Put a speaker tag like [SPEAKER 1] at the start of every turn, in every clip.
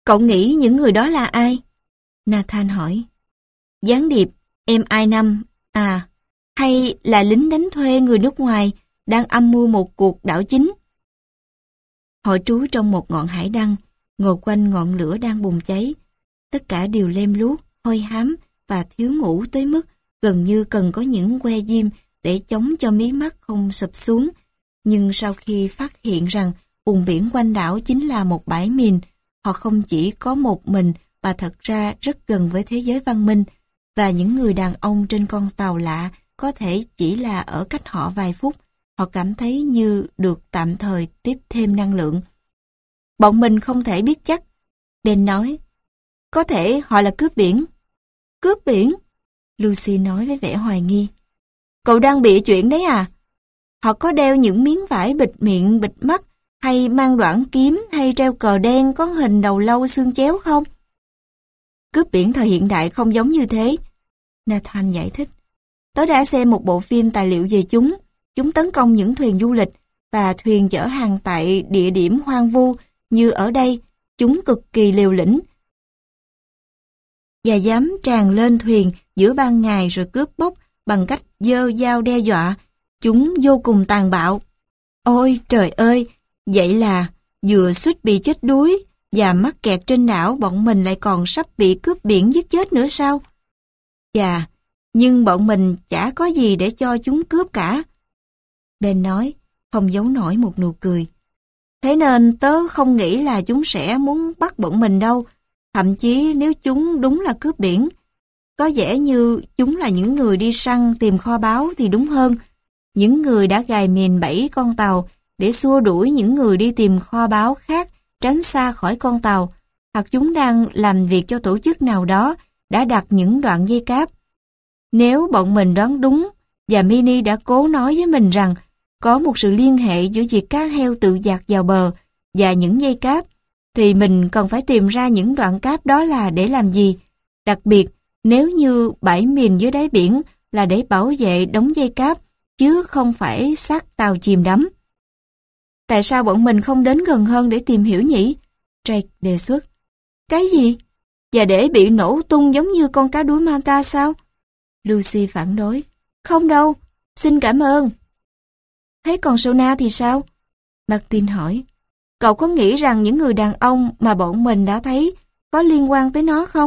[SPEAKER 1] Cậu nghĩ những người đó là ai? Nathan hỏi. Gián điệp MI5 à, hay là lính đánh thuê người nước ngoài đang âm mưu một cuộc đảo chính? Họ trú trong một ngọn hải đăng, ngồi quanh ngọn lửa đang bùng cháy. Tất cả đều lem luốc, hôi hám và thiếu ngủ tới mức gần như cần có những que diêm để chống cho mí mắt không sụp xuống. Nhưng sau khi phát hiện rằng vùng biển quanh đảo chính là một bãi mìn, họ không chỉ có một mình mà thật ra rất gần với thế giới văn minh, và những người đàn ông trên con tàu lạ có thể chỉ là ở cách họ vài phút. Họ cảm thấy như được tạm thời tiếp thêm năng lượng. Bọn mình không thể biết chắc. Dan nói, có thể họ là cướp biển. Cướp biển? Lucy nói với vẻ hoài nghi. Cậu đang bịa chuyện đấy à? Họ có đeo những miếng vải bịt miệng, bịt mắt, hay mang đoạn kiếm, hay treo cờ đen có hình đầu lâu xương chéo không? Cướp biển thời hiện đại không giống như thế. Nathan giải thích. Tớ đã xem một bộ phim tài liệu về chúng. Chúng tấn công những thuyền du lịch và thuyền chở hàng tại địa điểm hoang vu như ở đây. Chúng cực kỳ liều lĩnh và dám tràn lên thuyền giữa ban ngày rồi cướp bóc bằng cách giơ dao đe dọa. Chúng vô cùng tàn bạo. Ôi trời ơi, vậy là vừa suýt bị chết đuối và mắc kẹt trên đảo, bọn mình lại còn sắp bị cướp biển giết chết nữa sao? Chà, nhưng bọn mình chả có gì để cho chúng cướp cả. Ben nói, không giấu nổi một nụ cười. Thế nên tớ không nghĩ là chúng sẽ muốn bắt bọn mình đâu. Thậm chí nếu chúng đúng là cướp biển, có vẻ như chúng là những người đi săn tìm kho báu thì đúng hơn. Những người đã gài mìn bẫy con tàu để xua đuổi những người đi tìm kho báu khác tránh xa khỏi con tàu. Hoặc chúng đang làm việc cho tổ chức nào đó đã đặt những đoạn dây cáp. Nếu bọn mình đoán đúng và Minnie đã cố nói với mình rằng có một sự liên hệ giữa việc cá heo tự dạt vào bờ và những dây cáp, thì mình cần phải tìm ra những đoạn cáp đó là để làm gì. Đặc biệt, nếu như bãi mìn dưới đáy biển là để bảo vệ đống dây cáp, chứ không phải xác tàu chìm đắm. Tại sao bọn mình không đến gần hơn để tìm hiểu nhỉ? Drake đề xuất. Cái gì? Và để bị nổ tung giống như con cá đuối manta sao? Lucy phản đối. Không đâu, xin cảm ơn. Thế còn Sona thì sao? Martin hỏi. Cậu có nghĩ rằng những người đàn ông mà bọn mình đã thấy có liên quan tới nó không?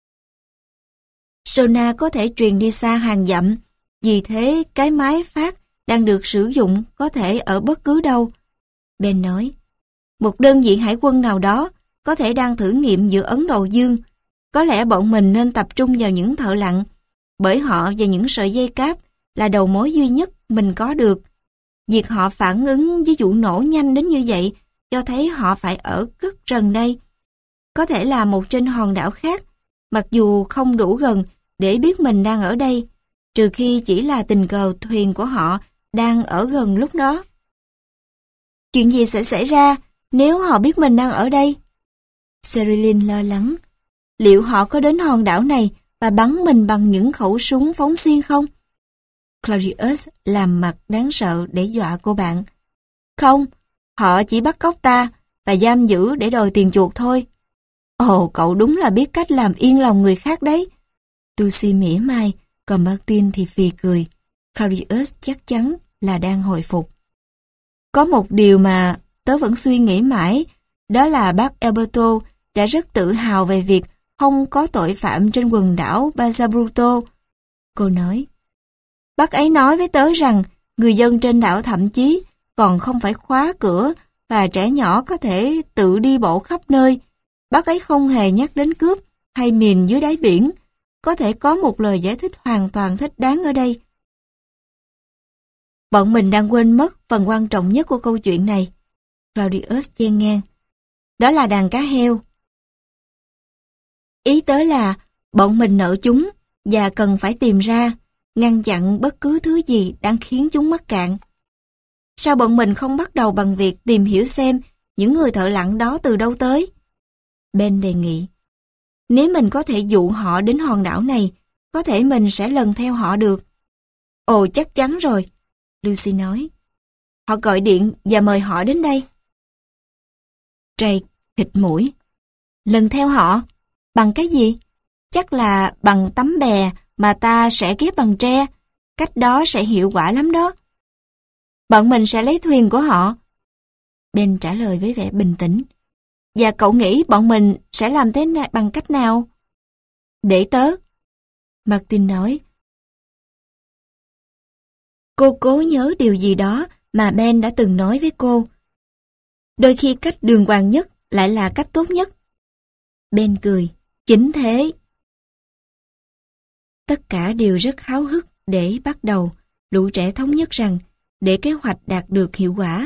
[SPEAKER 1] Sona có thể truyền đi xa hàng dặm, vì thế cái máy phát đang được sử dụng có thể ở bất cứ đâu. Ben nói, một đơn vị hải quân nào đó có thể đang thử nghiệm giữa Ấn Độ Dương. Có lẽ bọn mình nên tập trung vào những thợ lặn, bởi họ và những sợi dây cáp là đầu mối duy nhất mình có được. Việc họ phản ứng với vụ nổ nhanh đến như vậy cho thấy họ phải ở rất gần đây. Có thể là một trên hòn đảo khác, mặc dù không đủ gần để biết mình đang ở đây, trừ khi chỉ là tình cờ thuyền của họ đang ở gần lúc đó. Chuyện gì sẽ xảy ra nếu họ biết mình đang ở đây? Sherilyn lo lắng. Liệu họ có đến hòn đảo này và bắn mình bằng những khẩu súng phóng xiên không? Claudius làm mặt đáng sợ để dọa cô bạn. Không, họ chỉ bắt cóc ta và giam giữ để đòi tiền chuộc thôi. Ồ, cậu đúng là biết cách làm yên lòng người khác đấy. Lucy mỉa mai, còn Martin thì phì cười. Claudius chắc chắn là đang hồi phục. Có một điều mà tớ vẫn suy nghĩ mãi, đó là bác Alberto đã rất tự hào về việc không có tội phạm trên quần đảo Bassabruto. Cô nói, bác ấy nói với tớ rằng người dân trên đảo thậm chí còn không phải khóa cửa và trẻ nhỏ có thể tự đi bộ khắp nơi. Bác ấy không hề nhắc đến cướp hay mìn dưới đáy biển. Có thể có một lời giải thích hoàn toàn thích đáng ở đây. Bọn mình đang quên mất phần quan trọng nhất của câu chuyện này. Claudius chen ngang. Đó là đàn cá heo. Ý tớ là bọn mình nợ chúng và cần phải tìm ra, ngăn chặn bất cứ thứ gì đang khiến chúng mắc cạn. Sao bọn mình không bắt đầu bằng việc tìm hiểu xem những người thợ lặn đó từ đâu tới? Ben đề nghị. Nếu mình có thể dụ họ đến hòn đảo này, có thể mình sẽ lần theo họ được. Ồ, chắc chắn rồi, Lucy nói. Họ gọi điện và mời họ đến đây. Drake khịt mũi. Lần theo họ? Bằng cái gì? Chắc là bằng tấm bè mà ta sẽ ghép bằng tre. Cách đó sẽ hiệu quả lắm đó. Bọn mình sẽ lấy thuyền của họ. Ben trả lời với vẻ bình tĩnh. Và cậu nghĩ bọn mình sẽ làm thế bằng cách nào? Để tớ. Martin nói. Cô cố nhớ điều gì đó mà Ben đã từng nói với cô. Đôi khi cách đường hoàng nhất lại là cách tốt nhất. Ben cười. Chính thế. Tất cả đều rất háo hức để bắt đầu. Lũ trẻ thống nhất rằng để kế hoạch đạt được hiệu quả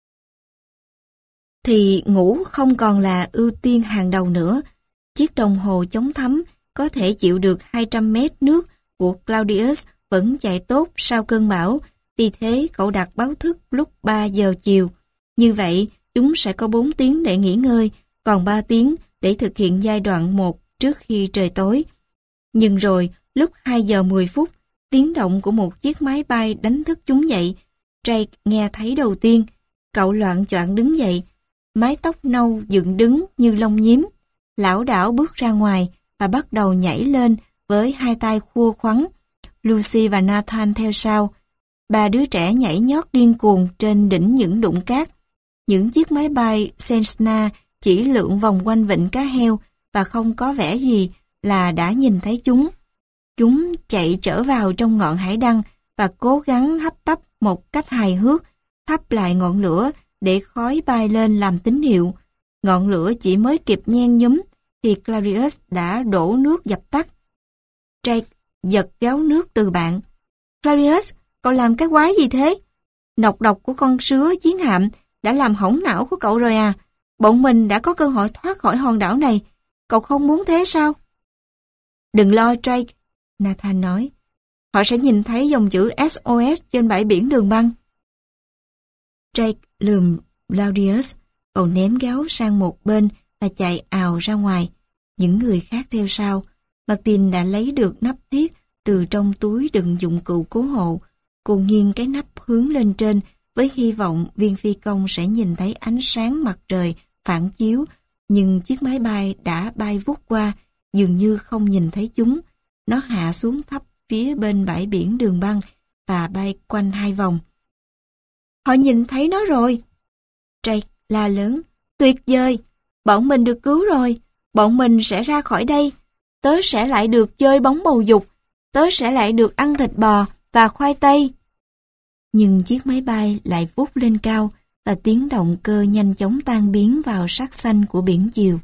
[SPEAKER 1] thì ngủ không còn là ưu tiên hàng đầu nữa. Chiếc đồng hồ chống thấm có thể chịu được 200 mét nước của Claudius vẫn chạy tốt sau cơn bão, vì thế cậu đặt báo thức lúc 3 giờ chiều. Như vậy, chúng sẽ có 4 tiếng để nghỉ ngơi, còn 3 tiếng để thực hiện giai đoạn 1 trước khi trời tối. Nhưng rồi, lúc 2 giờ 10 phút, tiếng động của một chiếc máy bay đánh thức chúng dậy. Drake nghe thấy đầu tiên, cậu loạng choạng đứng dậy, mái tóc nâu dựng đứng như lông nhím, lảo đảo bước ra ngoài và bắt đầu nhảy lên với hai tay khua khoắn. Lucy và Nathan theo sau. Ba đứa trẻ nhảy nhót điên cuồng trên đỉnh những đụng cát. Những chiếc máy bay Cessna chỉ lượn vòng quanh vịnh cá heo và không có vẻ gì là đã nhìn thấy chúng. Chúng chạy trở vào trong ngọn hải đăng và cố gắng hấp tấp một cách hài hước, thắp lại ngọn lửa để khói bay lên làm tín hiệu. Ngọn lửa chỉ mới kịp nhen nhúm thì Claudius đã đổ nước dập tắt. Drake giật gáo nước từ bạn. Claudius, cậu làm cái quái gì thế? Nọc độc của con sứa chiến hạm đã làm hỏng não của cậu rồi à? Bọn mình đã có cơ hội thoát khỏi hòn đảo này. Cậu không muốn thế sao? Đừng lo Drake, Nathan nói. Họ sẽ nhìn thấy dòng chữ SOS trên bãi biển đường băng. Drake lườm Claudius, cậu ném gáo sang một bên và chạy ào ra ngoài. Những người khác theo sau. Martin đã lấy được nắp thiết từ trong túi đựng dụng cụ cứu hộ. Cô nghiêng cái nắp hướng lên trên với hy vọng viên phi công sẽ nhìn thấy ánh sáng mặt trời phản chiếu, nhưng chiếc máy bay đã bay vút qua, dường như không nhìn thấy chúng. Nó hạ xuống thấp phía bên bãi biển đường băng và bay quanh 2 vòng. Họ nhìn thấy nó rồi. Drake la lớn. Tuyệt vời, bọn mình được cứu rồi. Bọn mình sẽ ra khỏi đây. Tớ sẽ lại được chơi bóng bầu dục. Tớ sẽ lại được ăn thịt bò và khoai tây. Nhưng chiếc máy bay lại vút lên cao và tiếng động cơ nhanh chóng tan biến vào sắc xanh của biển chiều.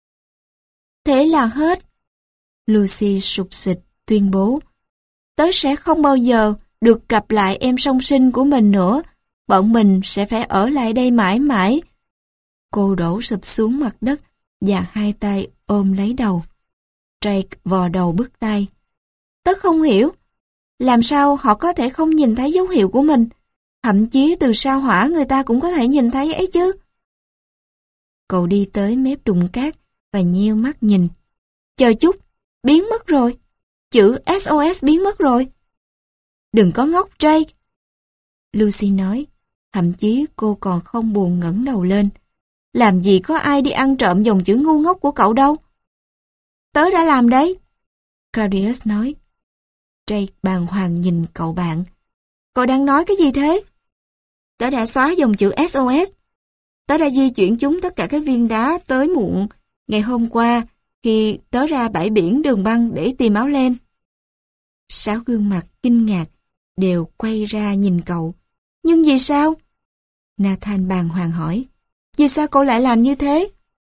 [SPEAKER 1] Thế là hết. Lucy sụp sịch tuyên bố. Tớ sẽ không bao giờ được gặp lại em song sinh của mình nữa. Bọn mình sẽ phải ở lại đây mãi mãi. Cô đổ sụp xuống mặt đất và hai tay ôm lấy đầu. Drake vò đầu bứt tai. Tớ không hiểu. Làm sao họ có thể không nhìn thấy dấu hiệu của mình? Thậm chí từ sao hỏa người ta cũng có thể nhìn thấy ấy chứ. Cậu đi tới mép đụng cát và nheo mắt nhìn. Chờ chút, biến mất rồi. Chữ SOS biến mất rồi. Đừng có ngốc Drake. Lucy nói, thậm chí cô còn không buồn ngẩng đầu lên. Làm gì có ai đi ăn trộm dòng chữ ngu ngốc của cậu đâu. Tớ đã làm đấy. Claudius nói. Drake bàng hoàng nhìn cậu bạn. Cậu đang nói cái gì thế? Tớ đã xóa dòng chữ SOS. Tớ đã di chuyển chúng tất cả các viên đá tới muộn ngày hôm qua khi tớ ra bãi biển đường băng để tìm áo len. 6 gương mặt kinh ngạc đều quay ra nhìn cậu. Nhưng vì sao? Nathan bàng hoàng hỏi. Vì sao cậu lại làm như thế?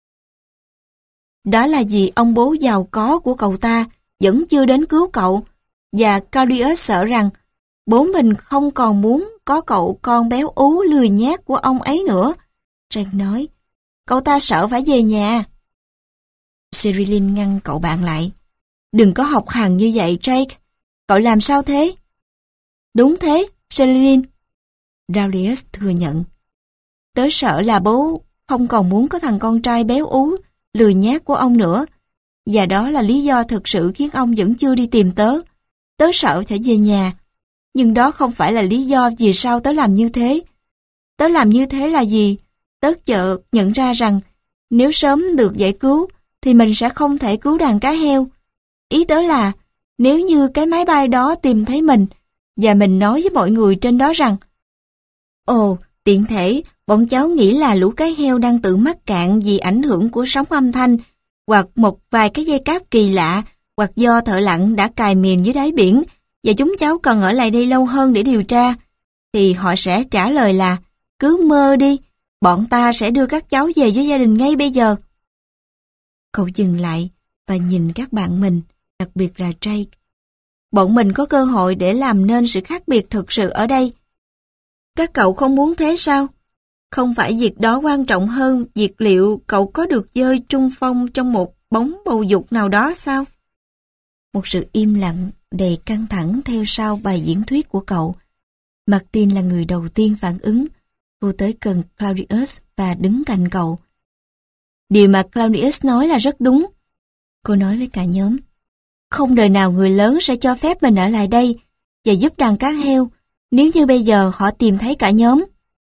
[SPEAKER 1] Đó là vì ông bố giàu có của cậu ta vẫn chưa đến cứu cậu, và Claudius sợ rằng bố mình không còn muốn có cậu con béo ú lười nhác của ông ấy nữa. Drake nói, cậu ta sợ phải về nhà. Sherilyn ngăn cậu bạn lại. Đừng có học hành như vậy Drake, cậu làm sao thế? Đúng thế, Sherilyn. Claudius thừa nhận. Tớ sợ là bố không còn muốn có thằng con trai béo ú lười nhác của ông nữa, và đó là lý do thực sự khiến ông vẫn chưa đi tìm tớ. Tớ sợ phải về nhà, nhưng đó không phải là lý do vì sao tớ làm như thế. Tớ làm như thế là gì? Tớ chợt nhận ra rằng nếu sớm được giải cứu, thì mình sẽ không thể cứu đàn cá heo. Ý tớ là, nếu như cái máy bay đó tìm thấy mình, và mình nói với mọi người trên đó rằng, ồ, tiện thể, bọn cháu nghĩ là lũ cá heo đang tự mắc cạn vì ảnh hưởng của sóng âm thanh, hoặc một vài cái dây cáp kỳ lạ, hoặc do thợ lặn đã cài mìn dưới đáy biển, và chúng cháu cần ở lại đây lâu hơn để điều tra, thì họ sẽ trả lời là, cứ mơ đi, bọn ta sẽ đưa các cháu về với gia đình ngay bây giờ. Cậu dừng lại và nhìn các bạn mình, đặc biệt là Drake. Bọn mình có cơ hội để làm nên sự khác biệt thực sự ở đây. Các cậu không muốn thế sao? Không phải việc đó quan trọng hơn việc liệu cậu có được dơi trung phong trong một bóng bầu dục nào đó sao? Một sự im lặng đầy căng thẳng theo sau bài diễn thuyết của cậu. Martin là người đầu tiên phản ứng. Cô tới gần Claudius và đứng cạnh cậu. Điều mà Claudius nói là rất đúng. Cô nói với cả nhóm. Không đời nào người lớn sẽ cho phép mình ở lại đây và giúp đàn cá heo nếu như bây giờ họ tìm thấy cả nhóm.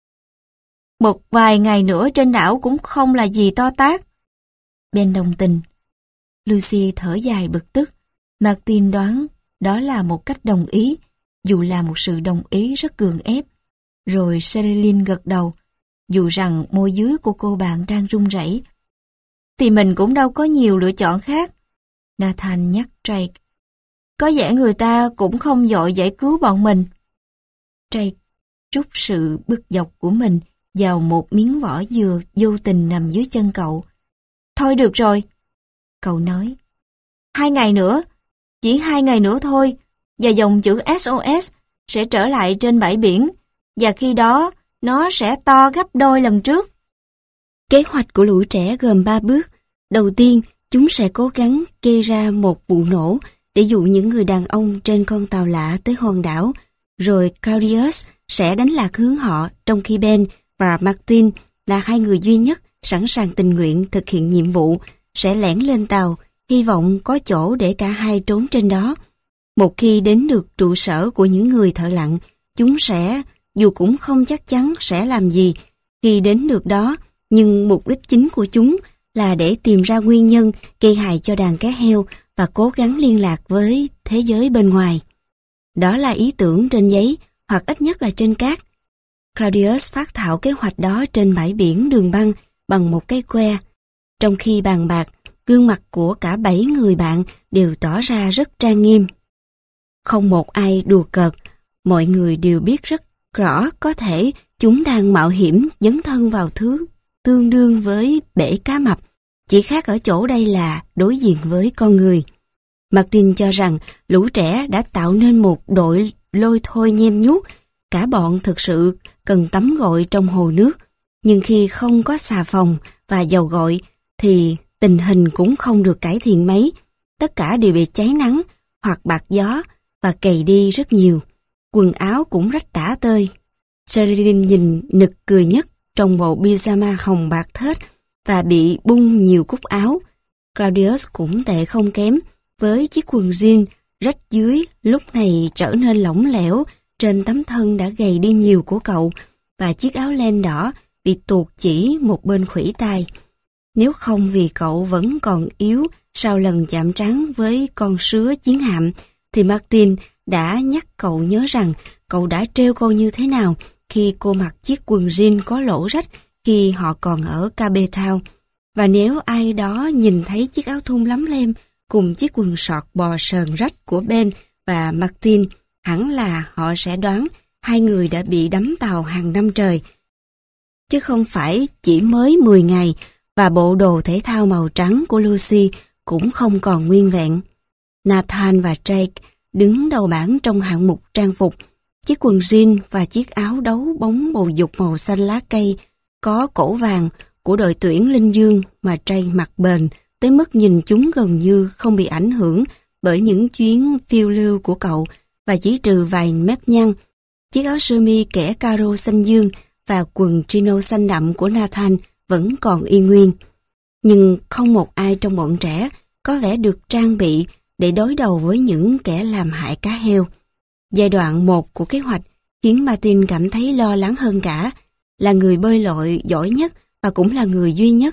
[SPEAKER 1] Một vài ngày nữa trên đảo cũng không là gì to tát. Ben đồng tình. Lucy thở dài bực tức. Martin đoán đó là một cách đồng ý, dù là một sự đồng ý rất gượng ép. Rồi Sherilyn gật đầu, dù rằng môi dưới của cô bạn đang run rẩy. Thì mình cũng đâu có nhiều lựa chọn khác. Nathan nhắc Drake. Có vẻ người ta cũng không vội giải cứu bọn mình. Drake trút sự bực dọc của mình vào một miếng vỏ dừa vô tình nằm dưới chân cậu. Thôi được rồi, cậu nói. 2 ngày nữa, chỉ 2 ngày nữa thôi, và dòng chữ SOS sẽ trở lại trên bãi biển, và khi đó nó sẽ to gấp đôi lần trước. Kế hoạch của lũ trẻ gồm 3 bước. Đầu tiên, chúng sẽ cố gắng gây ra một vụ nổ để dụ những người đàn ông trên con tàu lạ tới hòn đảo. Rồi Claudius sẽ đánh lạc hướng họ, trong khi Ben và Martin là 2 người duy nhất sẵn sàng tình nguyện thực hiện nhiệm vụ, sẽ lẻn lên tàu, hy vọng có chỗ để cả hai trốn trên đó. Một khi đến được trụ sở của những người thợ lặn, chúng sẽ, dù cũng không chắc chắn sẽ làm gì khi đến được đó, nhưng mục đích chính của chúng là để tìm ra nguyên nhân gây hại cho đàn cá heo và cố gắng liên lạc với thế giới bên ngoài. Đó là ý tưởng trên giấy, hoặc ít nhất là trên cát. Claudius phát thảo kế hoạch đó trên bãi biển đường băng bằng một cái que. Trong khi bàn bạc, gương mặt của cả 7 người bạn đều tỏ ra rất trang nghiêm. Không một ai đùa cợt, mọi người đều biết rất rõ có thể chúng đang mạo hiểm dấn thân vào thứ tương đương với bể cá mập, chỉ khác ở chỗ đây là đối diện với con người. Martin cho rằng lũ trẻ đã tạo nên một đội lôi thôi nhem nhuốc, cả bọn thực sự cần tắm gội trong hồ nước, nhưng khi không có xà phòng và dầu gội thì tình hình cũng không được cải thiện mấy, tất cả đều bị cháy nắng hoặc bạc gió và cầy đi rất nhiều. Quần áo cũng rách tả tơi. Sherilyn nhìn nực cười nhất trong bộ pyjama hồng bạc thết và bị bung nhiều cúc áo. Claudius cũng tệ không kém, với chiếc quần jean rách dưới lúc này trở nên lỏng lẻo trên tấm thân đã gầy đi nhiều của cậu, và chiếc áo len đỏ bị tuột chỉ một bên khuỷu tay. Nếu không vì cậu vẫn còn yếu sau lần chạm trán với con sứa chiến hạm, thì Martin đã nhắc cậu nhớ rằng cậu đã trêu cô như thế nào khi cô mặc chiếc quần jean có lỗ rách khi họ còn ở Cape Town. Và nếu ai đó nhìn thấy chiếc áo thun lấm lem cùng chiếc quần sọt bò sờn rách của Ben và Martin, hẳn là họ sẽ đoán 2 người đã bị đắm tàu hàng năm trời, chứ không phải chỉ mới 10 ngày, và bộ đồ thể thao màu trắng của Lucy cũng không còn nguyên vẹn. Nathan và Drake đứng đầu bảng trong hạng mục trang phục. Chiếc quần jean và chiếc áo đấu bóng bầu dục màu xanh lá cây có cổ vàng của đội tuyển Linh Dương mà Drake mặc bền tới mức nhìn chúng gần như không bị ảnh hưởng bởi những chuyến phiêu lưu của cậu, và chỉ trừ vài mép nhăn. Chiếc áo sơ mi kẻ caro xanh dương và quần chino xanh đậm của Nathan vẫn còn y nguyên. Nhưng không một ai trong bọn trẻ có vẻ được trang bị để đối đầu với những kẻ làm hại cá heo. Giai đoạn 1 của kế hoạch khiến Martin cảm thấy lo lắng hơn cả. Là người bơi lội giỏi nhất và cũng là người duy nhất,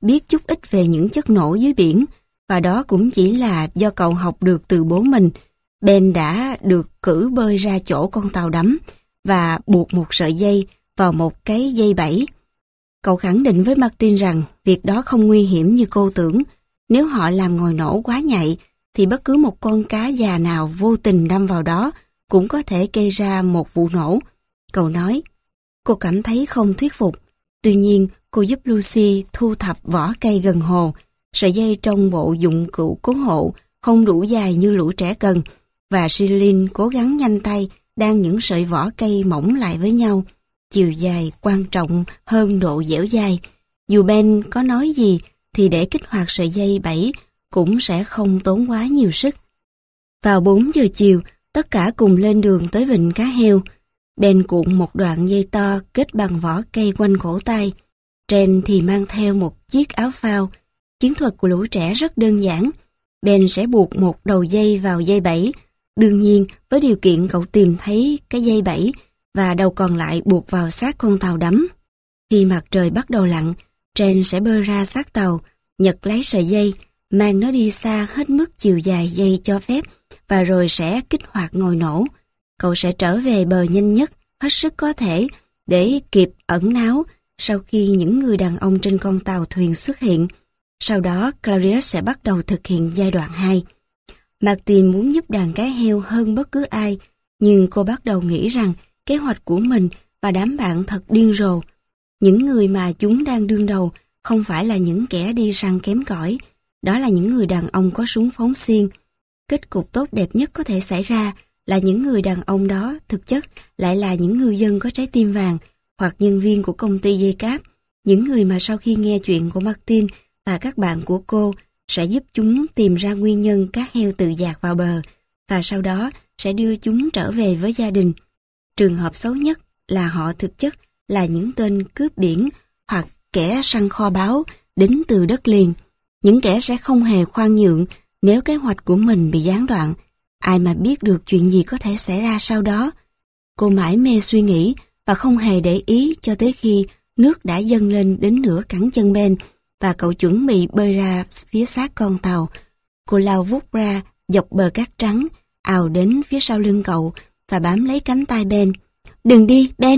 [SPEAKER 2] biết chút ít về những chất nổ dưới biển, và đó cũng chỉ là do cậu học được từ bố mình. Ben đã được cử bơi ra chỗ con tàu đắm và buộc một sợi dây vào một cái dây bẫy. Cậu khẳng định với Martin rằng việc đó không nguy hiểm như cô tưởng. Nếu họ làm ngòi nổ quá nhạy, thì bất cứ một con cá già nào vô tình đâm vào đó cũng có thể gây ra một vụ nổ. Cậu nói, cô cảm thấy không thuyết phục. Tuy nhiên, cô giúp Lucy thu thập vỏ cây gần hồ. Sợi dây trong bộ dụng cụ cứu hộ không đủ dài như lũ trẻ cần, và Shirley cố gắng nhanh tay đan những sợi vỏ cây mỏng lại với nhau. Chiều dài quan trọng hơn độ dẻo dai. Dù Ben có nói gì thì để kích hoạt sợi dây bẫy cũng sẽ không tốn quá nhiều sức. Vào 4 giờ chiều, tất cả cùng lên đường tới vịnh Cá Heo. Ben cuộn một đoạn dây to kết bằng vỏ cây quanh cổ tay. Trên thì mang theo một chiếc áo phao. Chiến thuật của lũ trẻ rất đơn giản. Ben sẽ buộc một đầu dây vào dây bẫy. Đương nhiên, với điều kiện cậu tìm thấy cái dây bẫy và đầu còn lại buộc vào xác con tàu đắm. Khi mặt trời bắt đầu lặn, Trên sẽ bơi ra xác tàu, nhặt lấy sợi dây, mang nó đi xa hết mức chiều dài dây cho phép và rồi sẽ kích hoạt ngòi nổ. Cậu sẽ trở về bờ nhanh nhất, hết sức có thể, để kịp ẩn náu sau khi những người đàn ông trên con tàu thuyền xuất hiện. Sau đó, Claudius sẽ bắt đầu thực hiện giai đoạn 2. Martin muốn giúp đàn cá heo hơn bất cứ ai, nhưng cô bắt đầu nghĩ rằng kế hoạch của mình và đám bạn thật điên rồ. Những người mà chúng đang đương đầu không phải là những kẻ đi săn kém cỏi, đó là những người đàn ông có súng phóng xiên. Kết cục tốt đẹp nhất có thể xảy ra là những người đàn ông đó thực chất lại là những ngư dân có trái tim vàng hoặc nhân viên của công ty dây cáp, những người mà sau khi nghe chuyện của Martin và các bạn của cô sẽ giúp chúng tìm ra nguyên nhân các heo tự dạt vào bờ và sau đó sẽ đưa chúng trở về với gia đình. Trường hợp xấu nhất là họ thực chất là những tên cướp biển hoặc kẻ săn kho báu đến từ đất liền. Những kẻ sẽ không hề khoan nhượng nếu kế hoạch của mình bị gián đoạn. Ai mà biết được chuyện gì có thể xảy ra sau đó. Cô mải mê suy nghĩ và không hề để ý cho tới khi nước đã dâng lên đến nửa cẳng chân Ben và cậu chuẩn bị bơi ra phía xác con tàu. Cô lao vút ra dọc bờ cát trắng, ào đến phía sau lưng cậu và bám lấy cánh tay Ben. "Đừng đi, Ben!"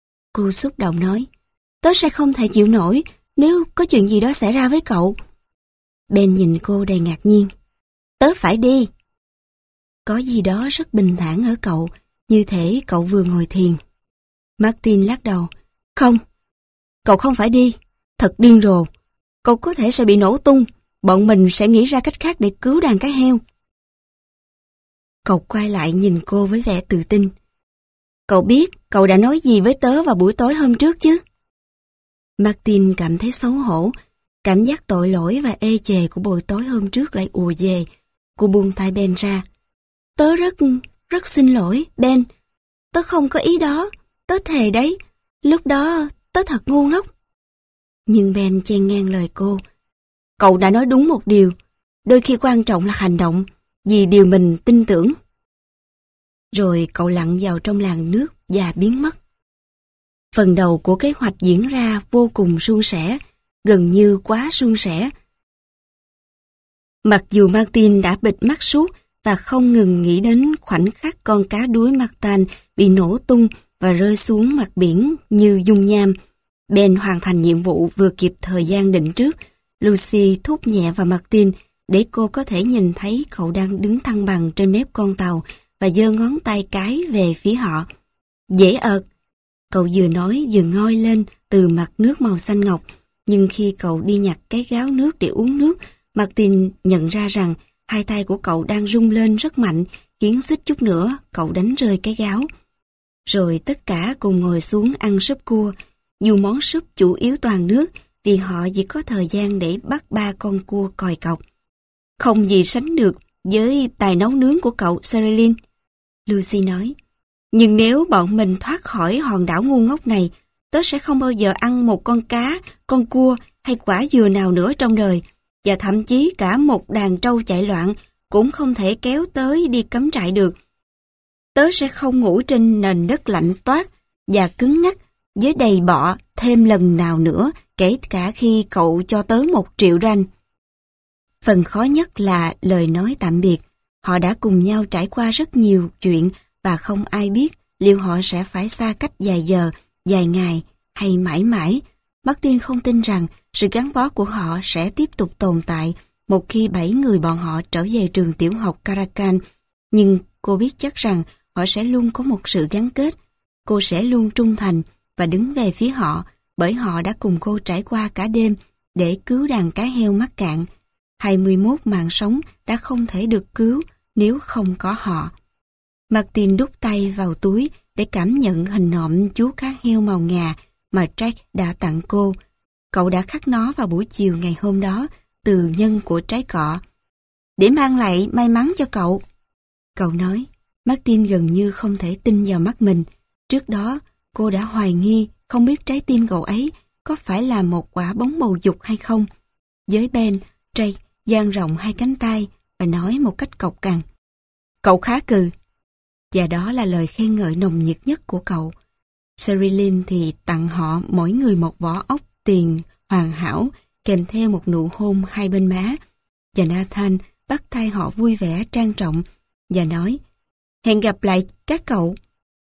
[SPEAKER 2] Cô xúc động nói. "Tớ sẽ không thể chịu nổi nếu có chuyện gì đó xảy ra với cậu." Ben nhìn cô đầy ngạc nhiên. "Tớ phải đi." Có gì đó rất bình thản ở cậu, như thể cậu vừa ngồi thiền. Martin lắc đầu. "Không, cậu không phải đi. Thật điên rồ. Cậu có thể sẽ bị nổ tung. Bọn mình sẽ nghĩ ra cách khác để cứu đàn cá heo." Cậu quay lại nhìn cô với vẻ tự tin. "Cậu biết cậu đã nói gì với tớ vào buổi tối hôm trước chứ?" Martin cảm thấy xấu hổ. Cảm giác tội lỗi và ê chề của buổi tối hôm trước lại ùa về. Cô buông tay Ben ra. "Tớ rất xin lỗi, Ben. Tớ không có ý đó. Tớ thề đấy. Lúc đó tớ thật ngu ngốc." Nhưng Ben chen ngang lời cô. "Cậu đã nói đúng một điều. Đôi khi quan trọng là hành động vì điều mình tin tưởng." Rồi cậu lặn vào trong làn nước và biến mất. Phần đầu của kế hoạch diễn ra vô cùng suôn sẻ, gần như quá suôn sẻ. Mặc dù Martin đã bịt mắt suốt và không ngừng nghĩ đến khoảnh khắc con cá đuối Martin bị nổ tung và rơi xuống mặt biển như dung nham, Ben hoàn thành nhiệm vụ vừa kịp thời gian định trước. Lucy thúc nhẹ vào Martin để cô có thể nhìn thấy cậu đang đứng thăng bằng trên mép con tàu và giơ ngón tay cái về phía họ. "Dễ ợt!" Cậu vừa nói vừa ngoi lên từ mặt nước màu xanh ngọc, nhưng khi cậu đi nhặt cái gáo nước để uống nước, Martin nhận ra rằng hai tay của cậu đang rung lên rất mạnh, khiến suýt chút nữa cậu đánh rơi cái gáo. Rồi tất cả cùng ngồi xuống ăn súp cua, dù món súp chủ yếu toàn nước vì họ chỉ có thời gian để bắt 3 con cua còi cọc. "Không gì sánh được với tài nấu nướng của cậu, Sherilyn," Lucy nói. "Nhưng nếu bọn mình thoát khỏi hòn đảo ngu ngốc này, tớ sẽ không bao giờ ăn một con cá, con cua hay quả dừa nào nữa trong đời, và thậm chí cả một đàn trâu chạy loạn cũng không thể kéo tới đi cắm trại được. Tớ sẽ không ngủ trên nền đất lạnh toát và cứng ngắc với đầy bọ thêm lần nào nữa kể kể cả khi cậu cho tớ 1 triệu rand. Phần khó nhất là lời nói tạm biệt. Họ đã cùng nhau trải qua rất nhiều chuyện và không ai biết liệu họ sẽ phải xa cách vài giờ, vài ngày hay mãi mãi. Martin không tin rằng sự gắn bó của họ sẽ tiếp tục tồn tại một khi 7 người bọn họ trở về trường tiểu học Caracal. Nhưng cô biết chắc rằng họ sẽ luôn có một sự gắn kết. Cô sẽ luôn trung thành và đứng về phía họ, bởi họ đã cùng cô trải qua cả đêm để cứu đàn cá heo mắc cạn. 21 mạng sống đã không thể được cứu nếu không có họ. Martin đút tay vào túi để cảm nhận hình nộm chú cá heo màu ngà mà Jack đã tặng cô. Cậu đã khắc nó vào buổi chiều ngày hôm đó từ nhân của trái cọ. Để mang lại may mắn cho cậu. Cậu nói. Martin gần như không thể tin vào mắt mình. Trước đó, cô đã hoài nghi không biết trái tim cậu ấy có phải là một quả bóng bầu dục hay không. Với Ben, Jack dang rộng 2 cánh tay và nói một cách cộc cằn. Cậu khá cừ. Và đó là lời khen ngợi nồng nhiệt nhất của cậu. Sherilyn thì tặng họ mỗi người một vỏ ốc tiền hoàn hảo kèm theo một nụ hôn 2 bên má. Và Nathan bắt tay họ vui vẻ trang trọng và nói hẹn gặp lại các cậu.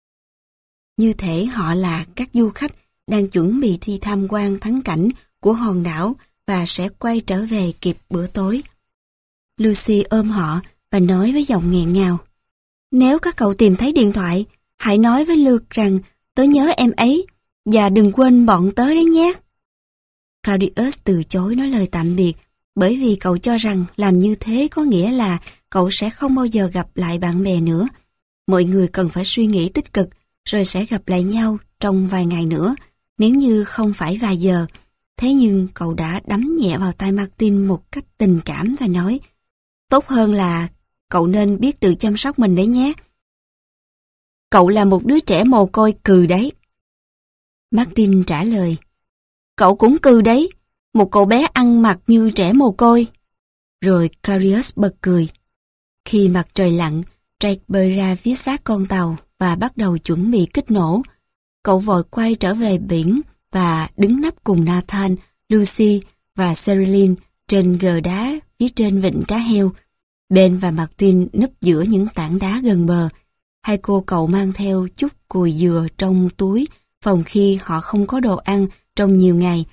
[SPEAKER 2] Như thể họ là các du khách đang chuẩn bị thi tham quan thắng cảnh của hòn đảo và sẽ quay trở về kịp bữa tối. Lucy ôm họ và nói với giọng nghẹn ngào. Nếu các cậu tìm thấy điện thoại, hãy nói với Luke rằng tớ nhớ em ấy và đừng quên bọn tớ đấy nhé. Claudius từ chối nói lời tạm biệt bởi vì cậu cho rằng làm như thế có nghĩa là cậu sẽ không bao giờ gặp lại bạn bè nữa. Mọi người cần phải suy nghĩ tích cực rồi sẽ gặp lại nhau trong vài ngày nữa, nếu như không phải vài giờ. Thế nhưng cậu đã đấm nhẹ vào tay Martin một cách tình cảm và nói tốt hơn là cậu nên biết tự chăm sóc mình đấy nhé. Cậu là một đứa trẻ mồ côi cừ đấy. Martin trả lời. Cậu cũng cừ đấy, một cậu bé ăn mặc như trẻ mồ côi. Rồi Claudius bật cười. Khi mặt trời lặn, Drake bơi ra phía sát con tàu và bắt đầu chuẩn bị kích nổ. Cậu vội quay trở về biển và đứng nấp cùng Nathan, Lucy và Sherilyn trên gờ đá phía trên vịnh cá heo. Ben và Martin núp giữa những tảng đá gần bờ. 2 cô cậu mang theo chút cùi dừa trong túi phòng khi họ không có đồ ăn trong nhiều ngày.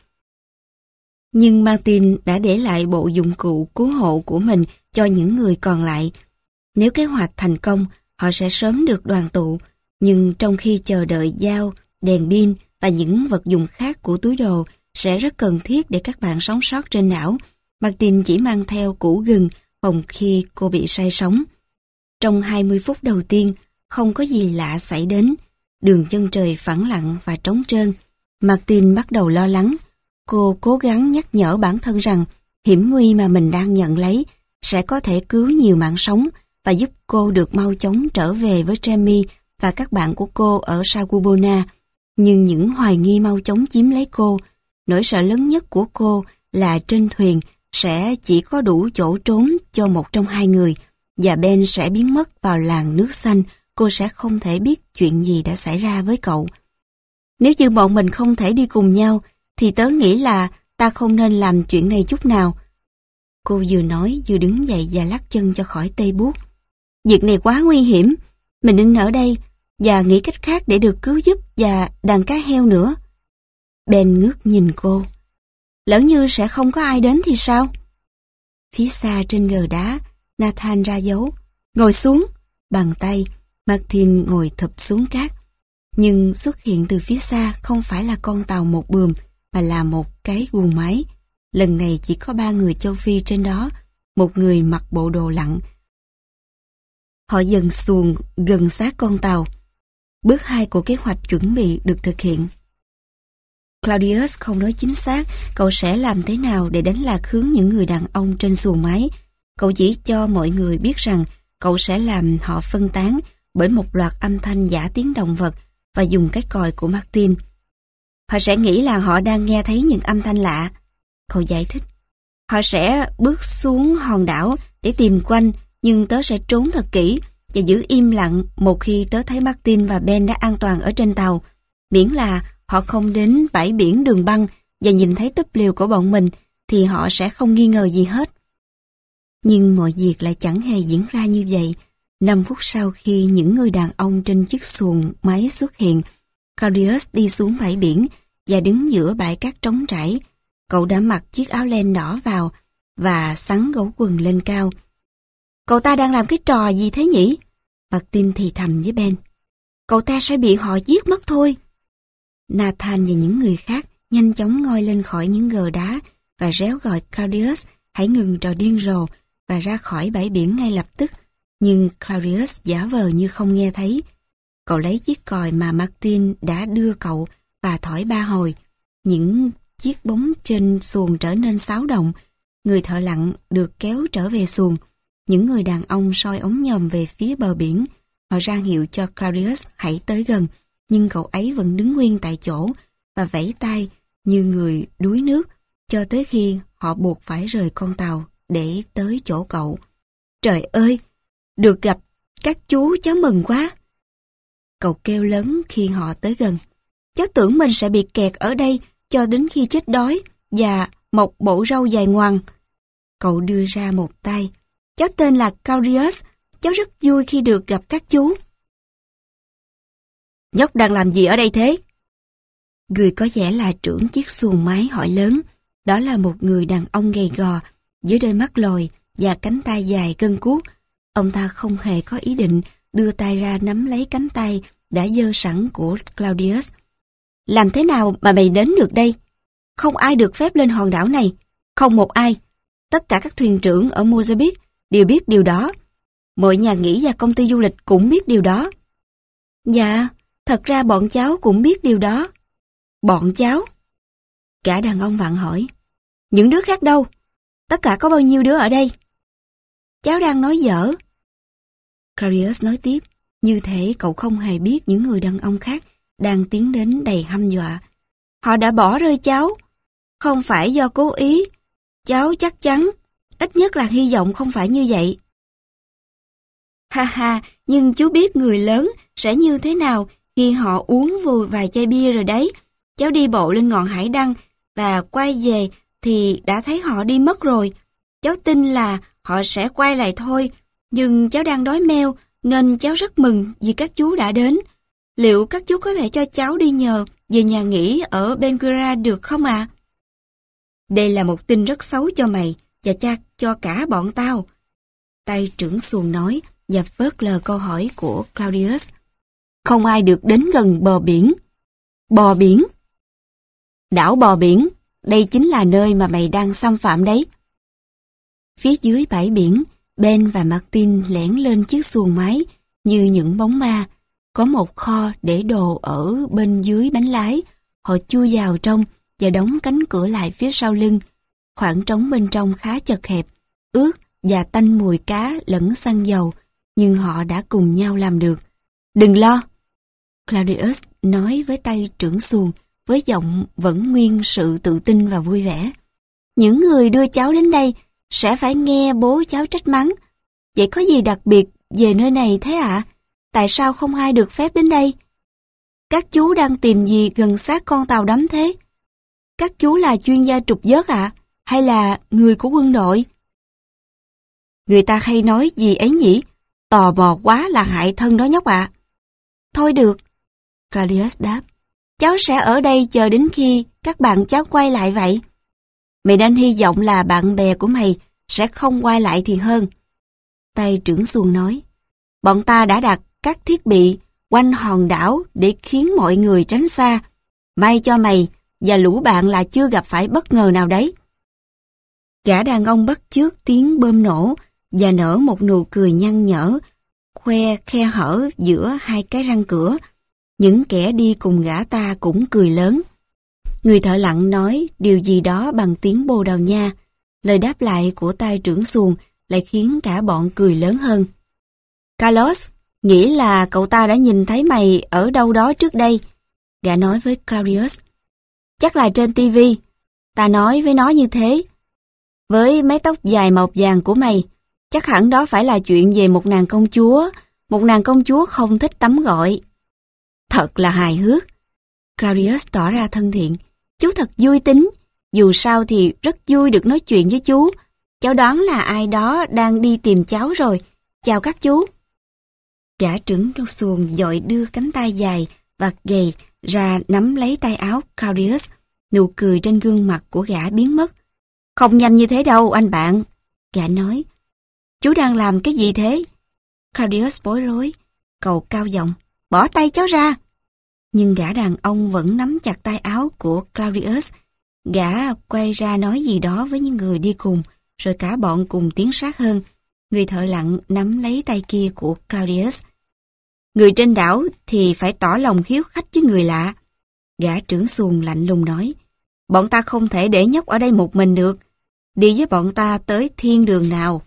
[SPEAKER 2] Nhưng Martin đã để lại bộ dụng cụ cứu hộ của mình cho những người còn lại. Nếu kế hoạch thành công, họ sẽ sớm được đoàn tụ. Nhưng trong khi chờ đợi dao, đèn pin và những vật dụng khác của túi đồ sẽ rất cần thiết để các bạn sống sót trên đảo, Martin chỉ mang theo củ gừng phòng khi cô bị say sóng. Trong 20 phút đầu tiên, không có gì lạ xảy đến. Đường chân trời phẳng lặng và trống trơn. Martin bắt đầu lo lắng. Cô cố gắng nhắc nhở bản thân rằng hiểm nguy mà mình đang nhận lấy sẽ có thể cứu nhiều mạng sống và giúp cô được mau chóng trở về với Jamie và các bạn của cô ở Sagubona. Nhưng những hoài nghi mau chóng chiếm lấy cô. Nỗi sợ lớn nhất của cô là trên thuyền sẽ chỉ có đủ chỗ trốn cho một trong 2 người và Ben sẽ biến mất vào làn nước xanh. Cô sẽ không thể biết chuyện gì đã xảy ra với cậu. Nếu như bọn mình không thể đi cùng nhau thì tớ nghĩ là ta không nên làm chuyện này chút nào. Cô vừa nói vừa đứng dậy và lắc chân cho khỏi tê buốt. Việc này quá nguy hiểm. Mình nên ở đây và nghĩ cách khác để được cứu giúp và đàn cá heo nữa. Ben ngước nhìn cô. Lỡ như sẽ không có ai đến thì sao? Phía xa trên gờ đá, Nathan ra dấu. Ngồi xuống. Bằng tay, Martin ngồi thụp xuống cát. Nhưng xuất hiện từ phía xa không phải là con tàu một buồm mà là một cái guồng máy. Lần này chỉ có 3 người châu Phi trên đó, một người mặc bộ đồ lặn. Họ dần xuồng gần sát con tàu. Bước 2 của kế hoạch chuẩn bị được thực hiện. Claudius không nói chính xác cậu sẽ làm thế nào để đánh lạc hướng những người đàn ông trên xuồng máy. Cậu chỉ cho mọi người biết rằng cậu sẽ làm họ phân tán bởi một loạt âm thanh giả tiếng động vật và dùng cái còi của Martin. Họ sẽ nghĩ là họ đang nghe thấy những âm thanh lạ. Cậu giải thích. Họ sẽ bước xuống hòn đảo để tìm quanh, nhưng tớ sẽ trốn thật kỹ và giữ im lặng một khi tớ thấy Martin và Ben đã an toàn ở trên tàu. Miễn là họ không đến bãi biển Đường Băng và nhìn thấy túp lều của bọn mình thì họ sẽ không nghi ngờ gì hết. Nhưng mọi việc lại chẳng hề diễn ra như vậy. 5 phút sau khi những người đàn ông trên chiếc xuồng máy xuất hiện, Claudius đi xuống bãi biển và đứng giữa bãi cát trống trải. Cậu đã mặc chiếc áo len đỏ vào và xắn gấu quần lên cao. Cậu ta đang làm cái trò gì thế nhỉ? Martin thì thầm với Ben. Cậu ta sẽ bị họ giết mất thôi. Nathan và những người khác nhanh chóng ngoi lên khỏi những gờ đá và réo gọi Claudius hãy ngừng trò điên rồ và ra khỏi bãi biển ngay lập tức. Nhưng Claudius giả vờ như không nghe thấy. Cậu lấy chiếc còi mà Martin đã đưa cậu và thổi 3 hồi. Những chiếc bóng trên xuồng trở nên xáo động. Người thợ lặn được kéo trở về xuồng. Những người đàn ông soi ống nhòm về phía bờ biển. Họ ra hiệu cho Claudius hãy tới gần, nhưng cậu ấy vẫn đứng nguyên tại chỗ và vẫy tay như người đuối nước cho tới khi họ buộc phải rời con tàu để tới chỗ cậu. Trời ơi! Được gặp các chú cháu mừng quá. Cậu kêu lớn khi họ tới gần. Cháu tưởng mình sẽ bị kẹt ở đây cho đến khi chết đói và một bộ râu dài ngoằng. Cậu đưa ra một tay. Cháu tên là Claudius. Cháu rất vui khi được gặp các chú. Nhóc đang làm gì ở đây thế? Người có vẻ là trưởng chiếc xuồng máy hỏi lớn. Đó là một người đàn ông gầy gò, với đôi mắt lồi và cánh tay dài gân guốc. Ông ta không hề có ý định đưa tay ra nắm lấy cánh tay đã giơ sẵn của Claudius. Làm thế nào mà mày đến được đây? Không ai được phép lên hòn đảo này. Không một ai. Tất cả các thuyền trưởng ở Mozambique đều biết điều đó. Mọi nhà nghỉ và công ty du lịch cũng biết điều đó. Dạ, thật ra bọn cháu cũng biết điều đó. Bọn cháu? Gã đàn ông vặn hỏi. Những đứa khác đâu? Tất cả có bao nhiêu đứa ở đây? Cháu đang nói dở. Claudius nói tiếp, như thể cậu không hề biết những người đàn ông khác đang tiến đến đầy hăm dọa. Họ đã bỏ rơi cháu. Không phải do cố ý. Cháu chắc chắn. Ít nhất là hy vọng không phải như vậy. Ha ha, nhưng chú biết người lớn sẽ như thế nào khi họ uống vùi vài chai bia rồi đấy. Cháu đi bộ lên ngọn hải đăng và quay về thì đã thấy họ đi mất rồi. Cháu tin là họ sẽ quay lại thôi, nhưng cháu đang đói meo nên cháu rất mừng vì các chú đã đến. Liệu các chú có thể cho cháu đi nhờ về nhà nghỉ ở Benguela được không ạ? Đây là một tin rất xấu cho mày và cho cả bọn tao. Tay trưởng xuồng nói và phớt lờ câu hỏi của Claudius. Không ai được đến gần bờ biển. Bò biển? Đảo bò biển, đây chính là nơi mà mày đang xâm phạm đấy. Phía dưới bãi biển, Ben và Martin lẻn lên chiếc xuồng máy như những bóng ma. Có một kho để đồ ở bên dưới bánh lái. Họ chui vào trong và đóng cánh cửa lại phía sau lưng. Khoảng trống bên trong khá chật hẹp, ướt và tanh mùi cá lẫn xăng dầu, nhưng họ đã cùng nhau làm được. Đừng lo, Claudius nói với tay trưởng xuồng với giọng vẫn nguyên sự tự tin và vui vẻ. Những người đưa cháu đến đây sẽ phải nghe bố cháu trách mắng. Vậy có gì đặc biệt về nơi này thế ạ? Tại sao không ai được phép đến đây? Các chú đang tìm gì gần sát con tàu đắm thế? Các chú là chuyên gia trục vớt ạ? Hay là người của quân đội? Người ta hay nói gì ấy nhỉ? Tò mò quá là hại thân đó nhóc ạ. Thôi được, Claudius đáp. Cháu sẽ ở đây chờ đến khi các bạn cháu quay lại vậy. Mày nên hy vọng là bạn bè của mày sẽ không quay lại thì hơn. Tay trưởng xuồng nói. Bọn ta đã đặt các thiết bị quanh hòn đảo để khiến mọi người tránh xa. May cho mày và lũ bạn là chưa gặp phải bất ngờ nào đấy. Gã đàn ông bắt chước tiếng bơm nổ và nở một nụ cười nhăn nhở, khoe khe hở giữa hai cái răng cửa. Những kẻ đi cùng gã ta cũng cười lớn. Người thợ lặn nói điều gì đó bằng tiếng Bồ Đào Nha. Lời đáp lại của tay trưởng xuồng lại khiến cả bọn cười lớn hơn. Carlos, nghĩ là cậu ta đã nhìn thấy mày ở đâu đó trước đây. Gã nói với Claudius. Chắc là trên tivi. Ta nói với nó như thế. Với mái tóc dài màu vàng của mày, chắc hẳn đó phải là chuyện về một nàng công chúa. Một nàng công chúa không thích tắm gội. Thật là hài hước. Claudius tỏ ra thân thiện.
[SPEAKER 1] Chú thật vui tính, dù sao thì rất vui được nói chuyện với chú. Cháu đoán là ai đó đang đi tìm cháu rồi. Chào các chú. Gã trưởng xuồng vội đưa cánh tay dài và gầy ra nắm lấy tay áo Claudius. Nụ cười trên gương mặt của gã biến mất. Không nhanh như thế đâu anh bạn. Gã nói. Chú đang làm cái gì thế? Claudius bối rối. Cậu cao giọng. Bỏ tay cháu ra. Nhưng gã đàn ông vẫn nắm chặt tay áo của Claudius. Gã quay ra nói gì đó với những người đi cùng, rồi cả bọn cùng tiến sát hơn. Người thợ lặn nắm lấy tay kia của Claudius. Người trên đảo thì phải tỏ lòng hiếu khách với người lạ. Gã trưởng xuồng lạnh lùng nói. Bọn ta không thể để nhóc ở đây một mình được. Đi với bọn ta tới thiên đường nào.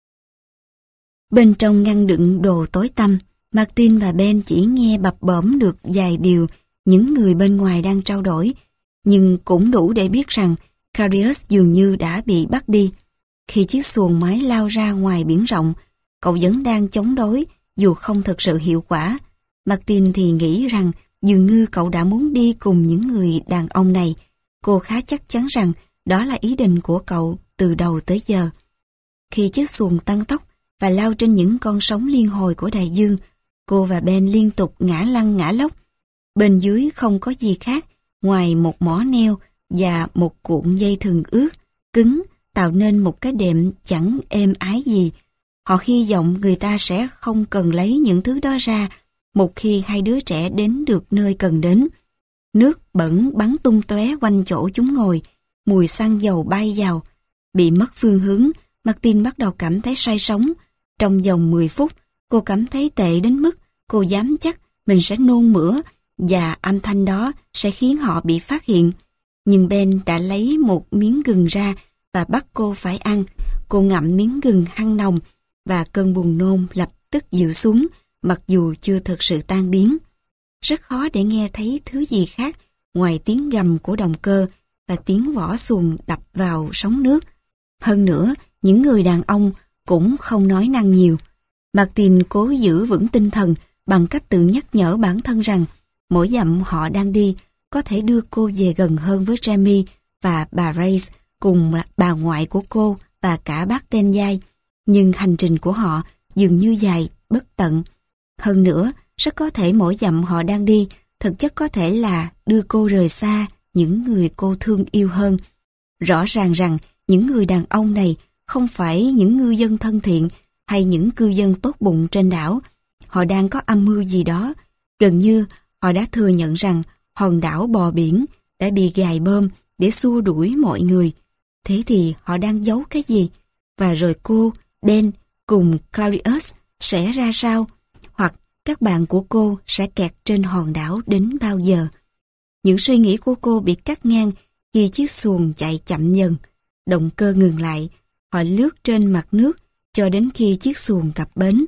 [SPEAKER 1] Bên trong ngăn đựng đồ tối tăm, Martin và Ben chỉ nghe bập bõm được vài điều những người bên ngoài đang trao đổi, nhưng cũng đủ để biết rằng Claudius dường như đã bị bắt đi. Khi chiếc xuồng máy lao ra ngoài biển rộng, cậu vẫn đang chống đối dù không thực sự hiệu quả. Martin thì nghĩ rằng dường như cậu đã muốn đi cùng những người đàn ông này. Cô khá chắc chắn rằng đó là ý định của cậu từ đầu tới giờ. Khi chiếc xuồng tăng tốc và lao trên những con sóng liên hồi của đại dương, cô và Ben liên tục ngã lăn ngã lóc. Bên dưới không có gì khác ngoài một mỏ neo và một cuộn dây thừng ướt, cứng, tạo nên một cái đệm chẳng êm ái gì. Họ hy vọng người ta sẽ không cần lấy những thứ đó ra một khi hai đứa trẻ đến được nơi cần đến. Nước bẩn bắn tung tóe quanh chỗ chúng ngồi, mùi xăng dầu bay vào. Bị mất phương hướng, Martin bắt đầu cảm thấy say sóng. Trong vòng 10 phút, cô cảm thấy tệ đến mức cô dám chắc mình sẽ nôn mửa và âm thanh đó sẽ khiến họ bị phát hiện. Nhưng Ben đã lấy một miếng gừng ra và bắt cô phải ăn. Cô ngậm miếng gừng hăng nồng và cơn buồn nôn lập tức dịu xuống, mặc dù chưa thực sự tan biến. Rất khó để nghe thấy thứ gì khác ngoài tiếng gầm của động cơ và tiếng vỏ xuồng đập vào sóng nước. Hơn nữa, những người đàn ông cũng không nói năng nhiều. Martin cố giữ vững tinh thần bằng cách tự nhắc nhở bản thân rằng mỗi dặm họ đang đi có thể đưa cô về gần hơn với Jamie và bà Grace cùng bà ngoại của cô và cả bác Ten Giai. Nhưng hành trình của họ dường như dài, bất tận. Hơn nữa, rất có thể mỗi dặm họ đang đi thực chất có thể là đưa cô rời xa những người cô thương yêu hơn. Rõ ràng rằng những người đàn ông này không phải những ngư dân thân thiện hay những cư dân tốt bụng trên đảo. Họ đang có âm mưu gì đó. Gần như họ đã thừa nhận rằng hòn đảo bò biển đã bị gài bom để xua đuổi mọi người. Thế thì họ đang giấu cái gì? Và rồi cô, Ben cùng Claudius sẽ ra sao? Hoặc các bạn của cô sẽ kẹt trên hòn đảo đến bao giờ? Những suy nghĩ của cô bị cắt ngang khi chiếc xuồng chạy chậm dần. Động cơ ngừng lại. Họ lướt trên mặt nước cho đến khi chiếc xuồng cập bến.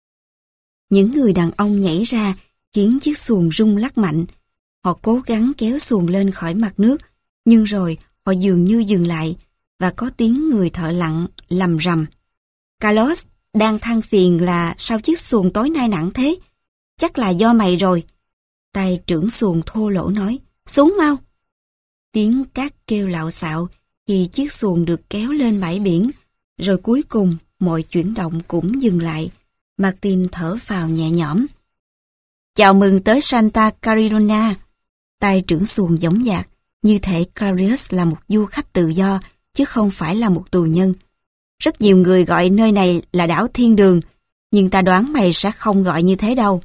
[SPEAKER 1] Những người đàn ông nhảy ra khiến chiếc xuồng rung lắc mạnh. Họ cố gắng kéo xuồng lên khỏi mặt nước, nhưng rồi họ dường như dừng lại và có tiếng người thợ lặn lầm rầm. Carlos đang than phiền là sao chiếc xuồng tối nay nặng thế? Chắc là do mày rồi. Tay trưởng xuồng thô lỗ nói, xuống mau. Tiếng cát kêu lạo xạo khi chiếc xuồng được kéo lên bãi biển, rồi cuối cùng mọi chuyển động cũng dừng lại. Martin thở phào nhẹ nhõm. Chào mừng tới Santa Carilina. Tay trưởng xuồng dõng dạc, như thể Claudius là một du khách tự do, chứ không phải là một tù nhân. Rất nhiều người gọi nơi này là đảo Thiên Đường, nhưng ta đoán mày sẽ không gọi như thế đâu.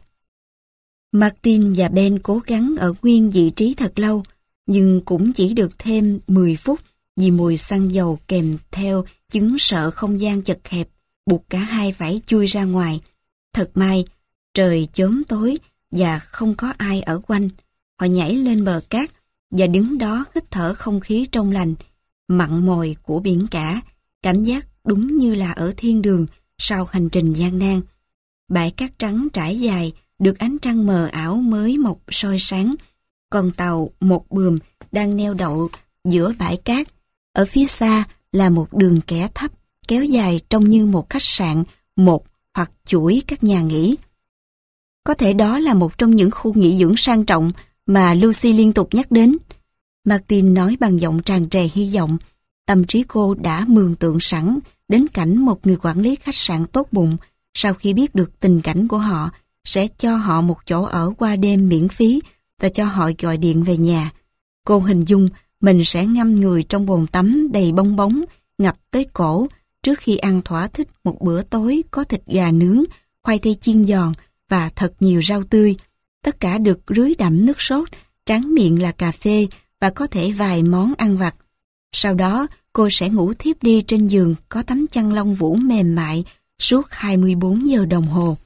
[SPEAKER 1] Martin và Ben cố gắng ở nguyên vị trí thật lâu, nhưng cũng chỉ được thêm 10 phút vì mùi xăng dầu kèm theo chứng sợ không gian chật hẹp, buộc cả hai phải chui ra ngoài. Thật may, trời chớm tối và không có ai ở quanh. Họ nhảy lên bờ cát và đứng đó hít thở không khí trong lành, mặn mòi của biển cả, cảm giác đúng như là ở thiên đường sau hành trình gian nan. Bãi cát trắng trải dài, được ánh trăng mờ ảo mới mọc soi sáng. Con tàu một buồm đang neo đậu giữa bãi cát. Ở phía xa là một đường kẻ thấp kéo dài trông như một khách sạn, một hoặc chuỗi các nhà nghỉ. Có thể đó là một trong những khu nghỉ dưỡng sang trọng mà Lucy liên tục nhắc đến.
[SPEAKER 2] Martin nói bằng giọng tràn trề hy vọng. Tâm trí cô đã mường tượng sẵn đến cảnh một người quản lý khách sạn tốt bụng, sau khi biết được tình cảnh của họ, sẽ cho họ một chỗ ở qua đêm miễn phí và cho họ gọi điện về nhà. Cô hình dung mình sẽ ngâm người trong bồn tắm đầy bong bóng, ngập tới cổ, trước khi ăn thỏa thích một bữa tối có thịt gà nướng, khoai tây chiên giòn và thật nhiều rau tươi. Tất cả được rưới đậm nước sốt, tráng miệng là cà phê và có thể vài món ăn vặt. Sau đó, cô sẽ ngủ thiếp đi trên giường có tấm chăn lông vũ mềm mại suốt 24 giờ đồng hồ.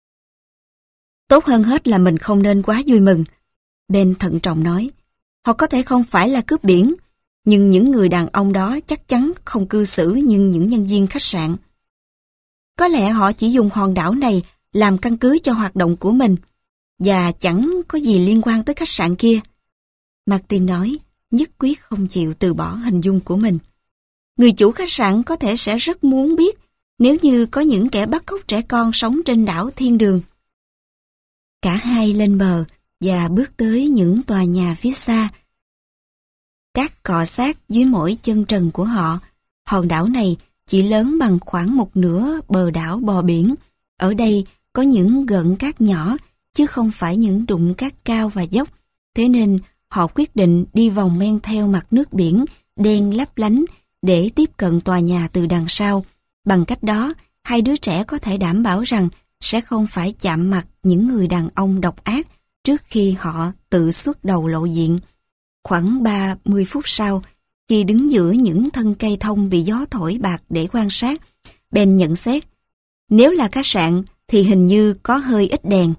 [SPEAKER 2] Tốt hơn hết là mình không nên quá vui mừng. Ben thận trọng nói, họ có thể không phải là cướp biển, nhưng những người đàn ông đó chắc chắn không cư xử như những nhân viên khách sạn. Có lẽ họ chỉ dùng hòn đảo này làm căn cứ cho hoạt động của mình, và chẳng có gì liên quan tới khách sạn kia. Martin nói, nhất quyết không chịu từ bỏ hình dung của mình. Người chủ khách sạn có thể sẽ rất muốn biết nếu như có những kẻ bắt cóc trẻ con sống trên đảo Thiên Đường. Cả hai lên bờ và bước tới những tòa nhà phía xa. Cát cọ sát dưới mỗi chân trần của họ. Hòn đảo này chỉ lớn bằng khoảng một nửa bờ đảo bò biển. Ở đây có những gợn cát nhỏ, chứ không phải những đụng cát cao và dốc. Thế nên họ quyết định đi vòng men theo mặt nước biển đen lấp lánh để tiếp cận tòa nhà từ đằng sau. Bằng cách đó, hai đứa trẻ có thể đảm bảo rằng sẽ không phải chạm mặt những người đàn ông độc ác trước khi họ tự xuất đầu lộ diện. Khoảng 30 phút sau, khi đứng giữa những thân cây thông bị gió thổi bạc để quan sát, Ben nhận xét, nếu là khách sạn thì hình như có hơi ít đèn.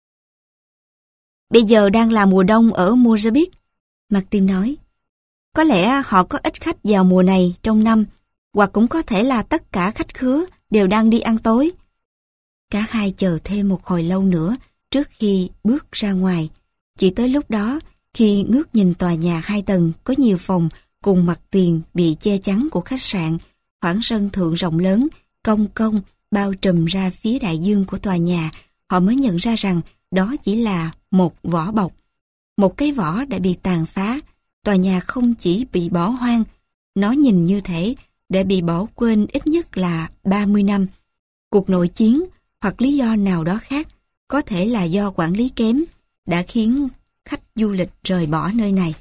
[SPEAKER 2] Bây giờ đang là mùa đông ở Mozambique, Martin nói. Có lẽ họ có ít khách vào mùa này trong năm, hoặc cũng có thể là tất cả khách khứa đều đang đi ăn tối. Cả hai chờ thêm một hồi lâu nữa trước khi bước ra ngoài. Chỉ tới lúc đó, khi ngước nhìn tòa nhà 2 tầng có nhiều phòng cùng mặt tiền bị che chắn của khách sạn, khoảng sân thượng rộng lớn, cong cong bao trùm ra phía đại dương của tòa nhà, họ mới nhận ra rằng đó chỉ là một vỏ bọc. Một cái vỏ đã bị tàn phá. Tòa nhà không chỉ bị bỏ hoang, nó nhìn như thể đã bị bỏ quên ít nhất là 30 năm. Cuộc nội chiến hoặc lý do nào đó khác, có thể là do quản lý kém, đã khiến khách du lịch rời bỏ nơi này.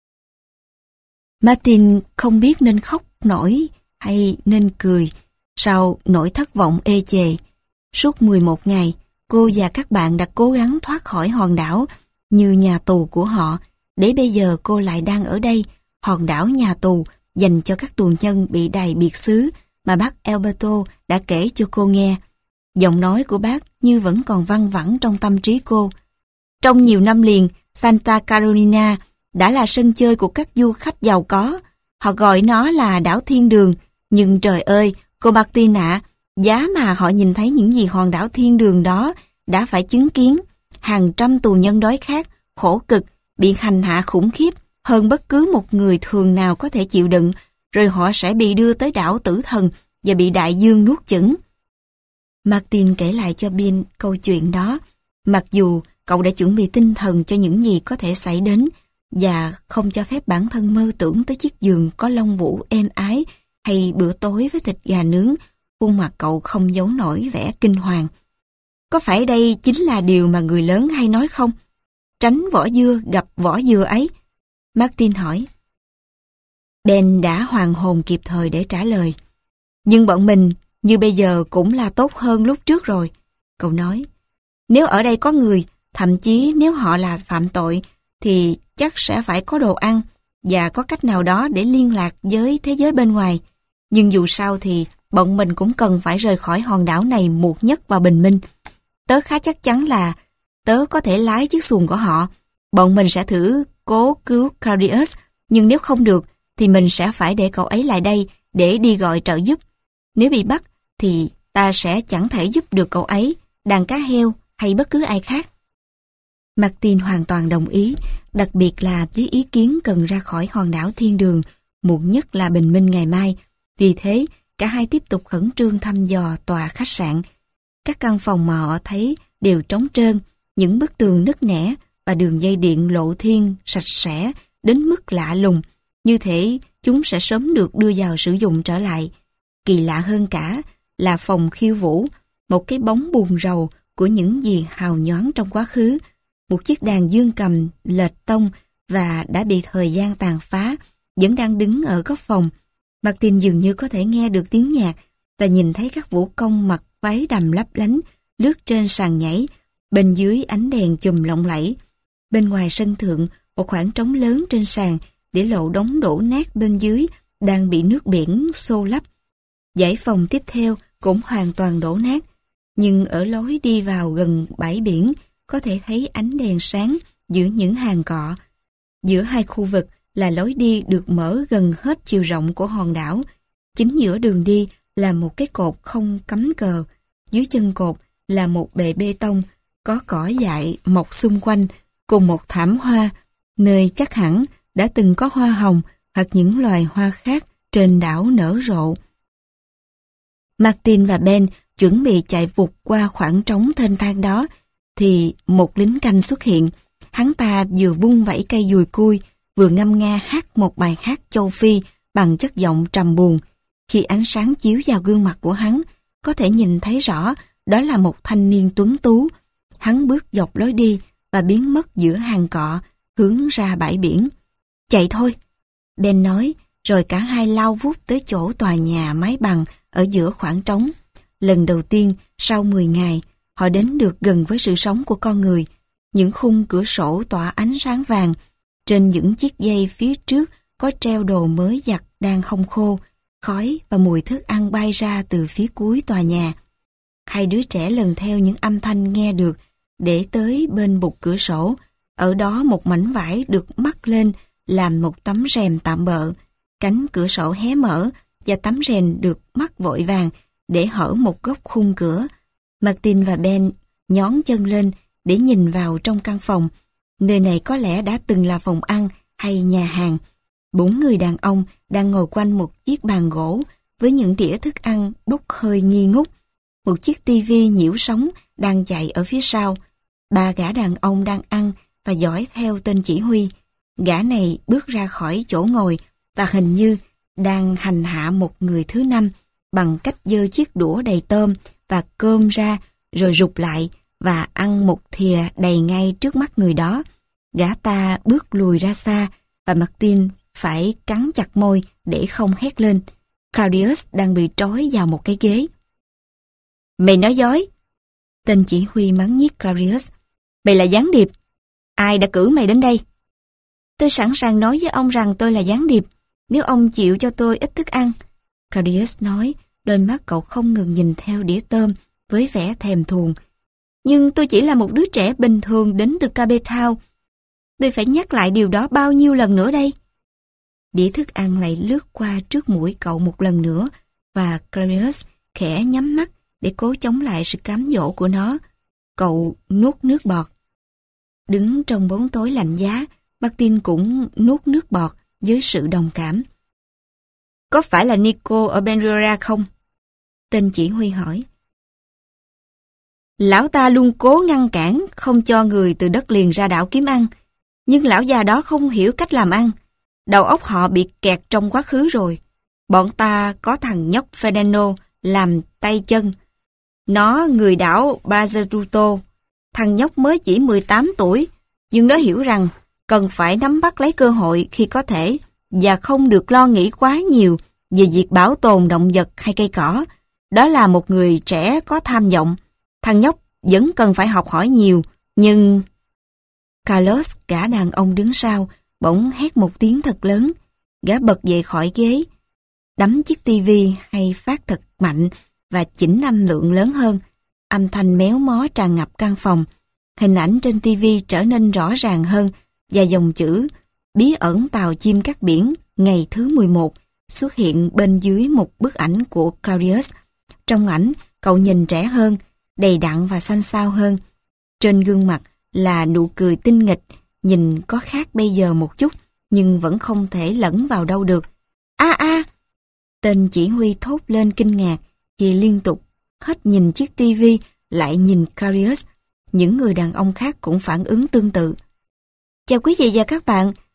[SPEAKER 2] Martin không biết nên khóc nổi hay nên cười sau nỗi thất vọng ê chề. Suốt 11 ngày, cô và các bạn đã cố gắng thoát khỏi hòn đảo như nhà tù của họ, để bây giờ cô lại đang ở đây, hòn đảo nhà tù dành cho các tù nhân bị đày biệt xứ mà bác Alberto đã kể cho cô nghe. Giọng nói của bác như vẫn còn văng vẳng trong tâm trí cô. Trong nhiều năm liền, Santa Carolina đã là sân chơi của các du khách giàu có. Họ gọi nó là đảo Thiên Đường. Nhưng trời ơi, cô Martina, giá mà họ nhìn thấy những gì hòn đảo Thiên Đường đó đã phải chứng kiến. Hàng trăm tù nhân đói khát, khổ cực, bị hành hạ khủng khiếp hơn bất cứ một người thường nào có thể chịu đựng, rồi họ sẽ bị đưa tới đảo Tử Thần và bị đại dương nuốt chửng. Martin kể lại cho Bill câu chuyện đó, mặc dù cậu đã chuẩn bị tinh thần cho những gì có thể xảy đến và không cho phép bản thân mơ tưởng tới chiếc giường có lông vũ êm ái hay bữa tối với thịt gà nướng. Khuôn mặt cậu không giấu nổi vẻ kinh hoàng. Có phải đây chính là điều mà người lớn hay nói không? Tránh vỏ dưa gặp vỏ dừa ấy. Martin hỏi. Ben đã hoàn hồn kịp thời để trả lời. Nhưng bọn mình như bây giờ cũng là tốt hơn lúc trước rồi. Cậu nói. Nếu ở đây có người, thậm chí nếu họ là phạm tội, thì chắc sẽ phải có đồ ăn và có cách nào đó để liên lạc với thế giới bên ngoài. Nhưng dù sao thì bọn mình cũng cần phải rời khỏi hòn đảo này muộn nhất vào bình minh. Tớ khá chắc chắn là tớ có thể lái chiếc xuồng của họ. Bọn mình sẽ thử cố cứu Claudius, nhưng nếu không được thì mình sẽ phải để cậu ấy lại đây để đi gọi trợ giúp. Nếu bị bắt thì ta sẽ chẳng thể giúp được cậu ấy, đàn cá heo hay bất cứ ai khác. Martin hoàn toàn đồng ý, đặc biệt là với ý kiến cần ra khỏi hòn đảo Thiên Đường, muộn nhất là bình minh ngày mai. Vì thế, cả hai tiếp tục khẩn trương thăm dò tòa khách sạn. Các căn phòng mà họ thấy đều trống trơn, những bức tường nứt nẻ và đường dây điện lộ thiên, sạch sẽ
[SPEAKER 1] đến mức lạ lùng, như thể chúng sẽ sớm được đưa vào sử dụng trở lại. Kỳ lạ hơn cả là phòng khiêu vũ, một cái bóng buồn rầu của những gì hào nhoáng trong quá khứ, một chiếc đàn dương cầm lệch tông và đã bị thời gian tàn phá, vẫn đang đứng ở góc phòng. Martin dường như có thể nghe được tiếng nhạc và nhìn thấy các vũ công mặc váy đầm lấp lánh lướt trên sàn nhảy, bên dưới ánh đèn chùm lộng lẫy. Bên ngoài sân thượng, một khoảng trống lớn trên sàn để lộ đống đổ nát bên dưới đang bị nước biển xô lấp. Dãy phòng tiếp theo cũng hoàn toàn đổ nát, nhưng ở lối đi vào gần bãi biển có thể thấy ánh đèn sáng giữa những hàng cọ. Giữa hai khu vực là lối đi được mở gần hết chiều rộng của hòn đảo. Chính giữa đường đi là một cái cột không cắm cờ. Dưới chân cột là một bệ bê tông có cỏ dại mọc xung quanh cùng một thảm hoa, nơi chắc hẳn đã từng có hoa hồng hoặc những loài hoa khác trên đảo nở rộ. Martin và Ben chuẩn bị chạy vụt qua khoảng trống thênh thang đó, thì một lính canh xuất hiện. Hắn ta vừa vung vẩy cây dùi cui, vừa ngâm nga hát một bài hát châu Phi bằng chất giọng trầm buồn. Khi ánh sáng chiếu vào gương mặt của hắn, có thể nhìn thấy rõ đó là một thanh niên tuấn tú. Hắn bước dọc lối đi và biến mất giữa hàng cọ, hướng ra bãi biển. Chạy thôi, Ben nói, rồi cả hai lao vút tới chỗ tòa nhà mái bằng ở giữa khoảng trống. Lần đầu tiên, sau 10 ngày, họ đến được gần với sự sống của con người. Những khung cửa sổ tỏa ánh sáng vàng. Trên những chiếc dây phía trước có treo đồ mới giặt đang hong khô. Khói và mùi thức ăn bay ra từ phía cuối tòa nhà. Hai đứa trẻ lần theo những âm thanh nghe được để tới bên bục cửa sổ. Ở đó một mảnh vải được mắc lên làm một tấm rèm tạm bợ. Cánh cửa sổ hé mở và tấm rèm được mắc vội vàng để hở một góc khung cửa. Martin và Ben nhón chân lên để nhìn vào trong căn phòng. Nơi này có lẽ đã từng là phòng ăn hay nhà hàng. 4 người đàn ông đang ngồi quanh một chiếc bàn gỗ với những đĩa thức ăn bốc hơi nghi ngút. Một chiếc tivi nhiễu sóng đang chạy ở phía sau. 3 gã đàn ông đang ăn và dõi theo tên chỉ huy. Gã này bước ra khỏi chỗ ngồi và hình như đang hành hạ một người thứ năm bằng cách giơ chiếc đũa đầy tôm và cơm ra rồi rụt lại và ăn một thìa đầy ngay trước mắt người đó. Gã ta bước lùi ra xa và Martin phải cắn chặt môi để không hét lên. Claudius đang bị trói vào một cái ghế. Mày nói dối! Tên chỉ huy mắng nhiếc Claudius. Mày là gián điệp. Ai đã cử mày đến đây? Tôi sẵn sàng nói với ông rằng tôi là gián điệp, nếu ông chịu cho tôi ít thức ăn. Claudius nói, đôi mắt cậu không ngừng nhìn theo đĩa tôm với vẻ thèm thuồng. Nhưng tôi chỉ là một đứa trẻ bình thường đến từ Cape Town. Tôi phải nhắc lại điều đó bao nhiêu lần nữa đây? Đĩa thức ăn lại lướt qua trước mũi cậu một lần nữa và Claudius khẽ nhắm mắt để cố chống lại sự cám dỗ của nó. Cậu nuốt nước bọt. Đứng trong bóng tối lạnh giá, Martin cũng nuốt nước bọt với sự đồng cảm. Có phải là Nico ở Benrera không? Tên chỉ huy hỏi. Lão ta luôn cố ngăn cản, không cho người từ đất liền ra đảo kiếm ăn. Nhưng lão già đó không hiểu cách làm ăn. Đầu óc họ bị kẹt trong quá khứ rồi. Bọn ta có thằng nhóc Fernando làm tay chân. Nó người đảo Bazaruto. Thằng nhóc mới chỉ 18 tuổi, nhưng nó hiểu rằng cần phải nắm bắt lấy cơ hội khi có thể và không được lo nghĩ quá nhiều về việc bảo tồn động vật hay cây cỏ. Đó là một người trẻ có tham vọng. Thằng nhóc vẫn cần phải học hỏi nhiều, nhưng... Carlos, gã đàn ông đứng sau, bỗng hét một tiếng thật lớn. Gã bật dậy khỏi ghế, đắm chiếc tivi hay phát thật mạnh và chỉnh âm lượng lớn hơn. Âm thanh méo mó tràn ngập căn phòng. Hình ảnh trên tivi trở nên rõ ràng hơn và dòng chữ Bí ẩn tàu chim cát biển ngày thứ 11 xuất hiện bên dưới một bức ảnh của Claudius. Trong ảnh, cậu nhìn trẻ hơn, đầy đặn và xanh xao hơn. Trên gương mặt là nụ cười tinh nghịch, nhìn có khác bây giờ một chút, nhưng vẫn không thể lẫn vào đâu được. Tên chỉ huy thốt lên kinh ngạc khi liên tục hết nhìn chiếc tivi lại nhìn Claudius. Những người đàn ông khác cũng phản ứng tương tự. Chào quý vị và các bạn.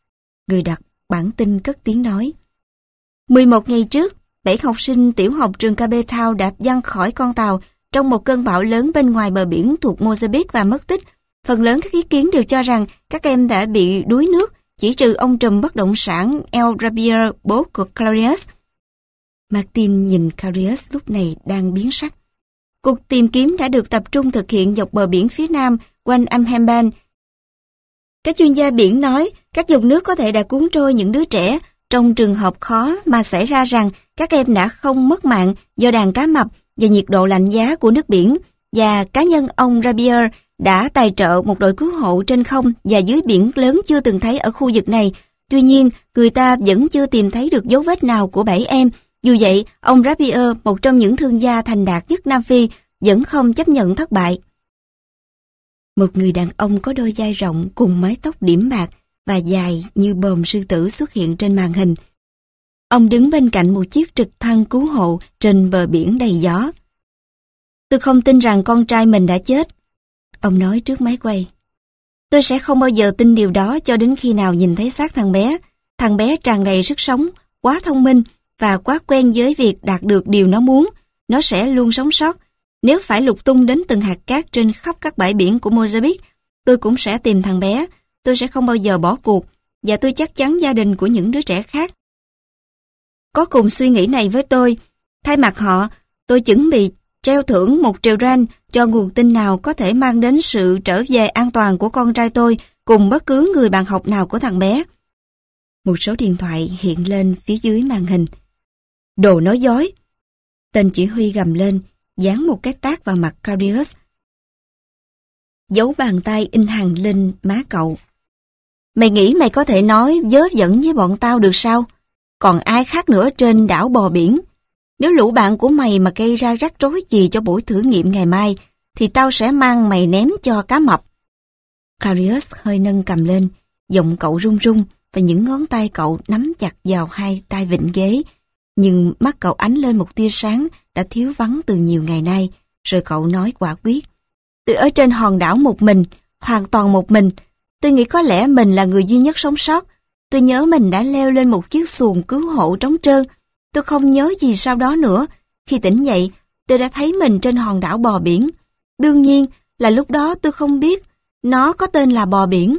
[SPEAKER 1] Người đặt bản tin cất tiếng nói. 11 ngày trước, 7 học sinh tiểu học trường Cape Town đã văng khỏi con tàu trong một cơn bão lớn bên ngoài bờ biển thuộc Mozambique và mất tích. Phần lớn các ý kiến đều cho rằng các em đã bị đuối nước, chỉ trừ ông trùm bất động sản El Rabier, bố của Clarius. Martin nhìn Clarius lúc này đang biến sắc. Cuộc tìm kiếm đã được tập trung thực hiện dọc bờ biển phía nam quanh Amhemban. Các chuyên gia biển nói các dòng nước có thể đã cuốn trôi những đứa trẻ. Trong trường hợp khó mà xảy ra rằng các em đã không mất mạng do đàn cá mập và nhiệt độ lạnh giá của nước biển, và cá nhân ông Rabier đã tài trợ một đội cứu hộ trên không và dưới biển lớn chưa từng thấy ở khu vực này. Tuy nhiên, người ta vẫn chưa tìm thấy được dấu vết nào của 7 em. Dù vậy, ông Rabier, một trong những thương gia thành đạt nhất Nam Phi, vẫn không chấp nhận thất bại. Một người đàn ông có đôi vai rộng cùng mái tóc điểm bạc và dài như bờm sư tử xuất hiện trên màn hình. Ông đứng bên cạnh một chiếc trực thăng cứu hộ trên bờ biển đầy gió. Tôi không tin rằng con trai mình đã chết, ông nói trước máy quay. Tôi sẽ không bao giờ tin điều đó cho đến khi nào nhìn thấy xác thằng bé. Thằng bé tràn đầy sức sống, quá thông minh và quá quen với việc đạt được điều nó muốn. Nó sẽ luôn sống sót. Nếu phải lục tung đến từng hạt cát trên khắp các bãi biển của Mozambique, tôi cũng sẽ tìm thằng bé. Tôi sẽ không bao giờ bỏ cuộc, và tôi chắc chắn gia đình của những đứa trẻ khác có cùng suy nghĩ này với tôi. Thay mặt họ, tôi chuẩn bị treo thưởng 1 triệu rand cho nguồn tin nào có thể mang đến sự trở về an toàn của con trai tôi cùng bất cứ người bạn học nào của thằng bé. Một số điện thoại hiện lên phía dưới màn hình. Đồ nói dối! Tên chỉ huy gầm lên, giáng một cái tát vào mặt Claudius. Dấu bàn tay in hằn lên má cậu. Mày nghĩ mày có thể nói vớ vẩn với bọn tao được sao? Còn ai khác nữa trên đảo bò biển? Nếu lũ bạn của mày mà gây ra rắc rối gì cho buổi thử nghiệm ngày mai, thì tao sẽ mang mày ném cho cá mập. Claudius hơi nâng cầm lên, giọng cậu run run và những ngón tay cậu nắm chặt vào hai tay vịn ghế. Nhưng mắt cậu ánh lên một tia sáng đã thiếu vắng từ nhiều ngày nay, rồi cậu nói quả quyết. Tôi ở trên hòn đảo một mình, hoàn toàn một mình. Tôi nghĩ có lẽ mình là người duy nhất sống sót. Tôi nhớ mình đã leo lên một chiếc xuồng cứu hộ trống trơn. Tôi không nhớ gì sau đó nữa. Khi tỉnh dậy, tôi đã thấy mình trên hòn đảo bò biển. Đương nhiên là lúc đó tôi không biết nó có tên là bò biển.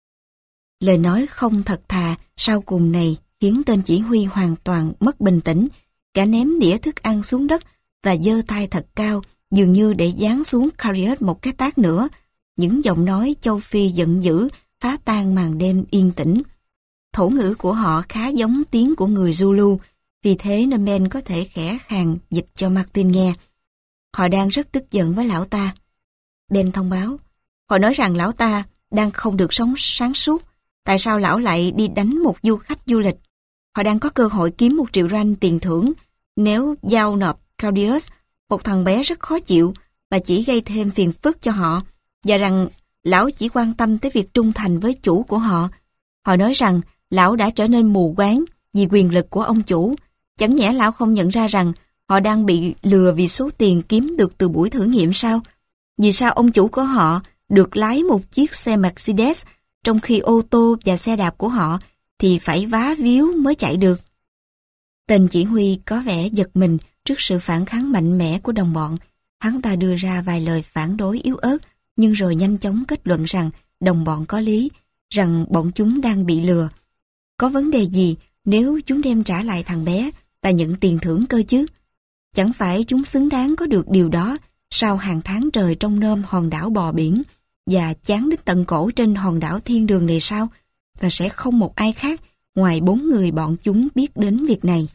[SPEAKER 1] Lời nói không thật thà sau cùng này khiến tên chỉ huy hoàn toàn mất bình tĩnh. Cả ném đĩa thức ăn xuống đất và giơ tay thật cao, dường như để giáng xuống Claudius một cái tát nữa. Những giọng nói châu Phi giận dữ phá tan màn đêm yên tĩnh. Thổ ngữ của họ khá giống tiếng của người Zulu, vì thế nên Ben có thể khẽ khàng dịch cho Martin nghe. Họ đang rất tức giận với lão ta. Ben thông báo. Họ nói rằng lão ta đang không được sống sáng suốt. Tại sao lão lại đi đánh một du khách du lịch? Họ đang có cơ hội kiếm 1 triệu rand tiền thưởng nếu giao nộp Claudius, một thằng bé rất khó chịu và chỉ gây thêm phiền phức cho họ, và rằng lão chỉ quan tâm tới việc trung thành với chủ của họ. Họ nói rằng lão đã trở nên mù quáng vì quyền lực của ông chủ. Chẳng nhẽ lão không nhận ra rằng họ đang bị lừa vì số tiền kiếm được từ buổi thử nghiệm sao? Vì sao ông chủ của họ được lái một chiếc xe Mercedes, trong khi ô tô và xe đạp của họ thì phải vá víu mới chạy được? Tên chỉ huy có vẻ giật mình trước sự phản kháng mạnh mẽ của đồng bọn. Hắn ta đưa ra vài lời phản đối yếu ớt, nhưng rồi nhanh chóng kết luận rằng đồng bọn có lý, rằng bọn chúng đang bị lừa. Có vấn đề gì nếu chúng đem trả lại thằng bé và nhận tiền thưởng cơ chứ? Chẳng phải chúng xứng đáng có được điều đó sau hàng tháng trời trong nôm hòn đảo bò biển và chán đến tận cổ trên hòn đảo thiên đường này sao? Và sẽ không một ai khác ngoài 4 người bọn chúng biết đến việc này.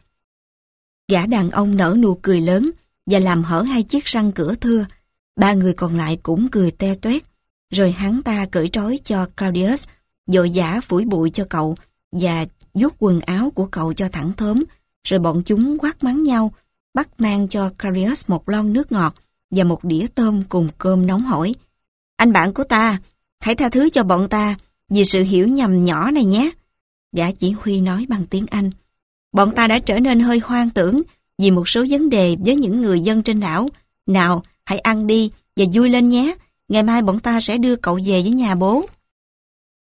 [SPEAKER 1] Gã đàn ông nở nụ cười lớn và làm hở 2 chiếc răng cửa thưa. 3 người còn lại cũng cười te toét. Rồi hắn ta cởi trói cho Claudius, vội vã phủi bụi cho cậu và vuốt quần áo của cậu cho thẳng thớm. Rồi bọn chúng quát mắng nhau, bắt mang cho Claudius một lon nước ngọt và một đĩa tôm cùng cơm nóng hổi. Anh bạn của ta, hãy tha thứ cho bọn ta vì sự hiểu nhầm nhỏ này nhé. Gã chỉ huy nói bằng tiếng Anh. Bọn ta đã trở nên hơi hoang tưởng vì một số vấn đề với những người dân trên đảo. Nào, hãy ăn đi và vui lên nhé. Ngày mai bọn ta sẽ đưa cậu về với nhà bố.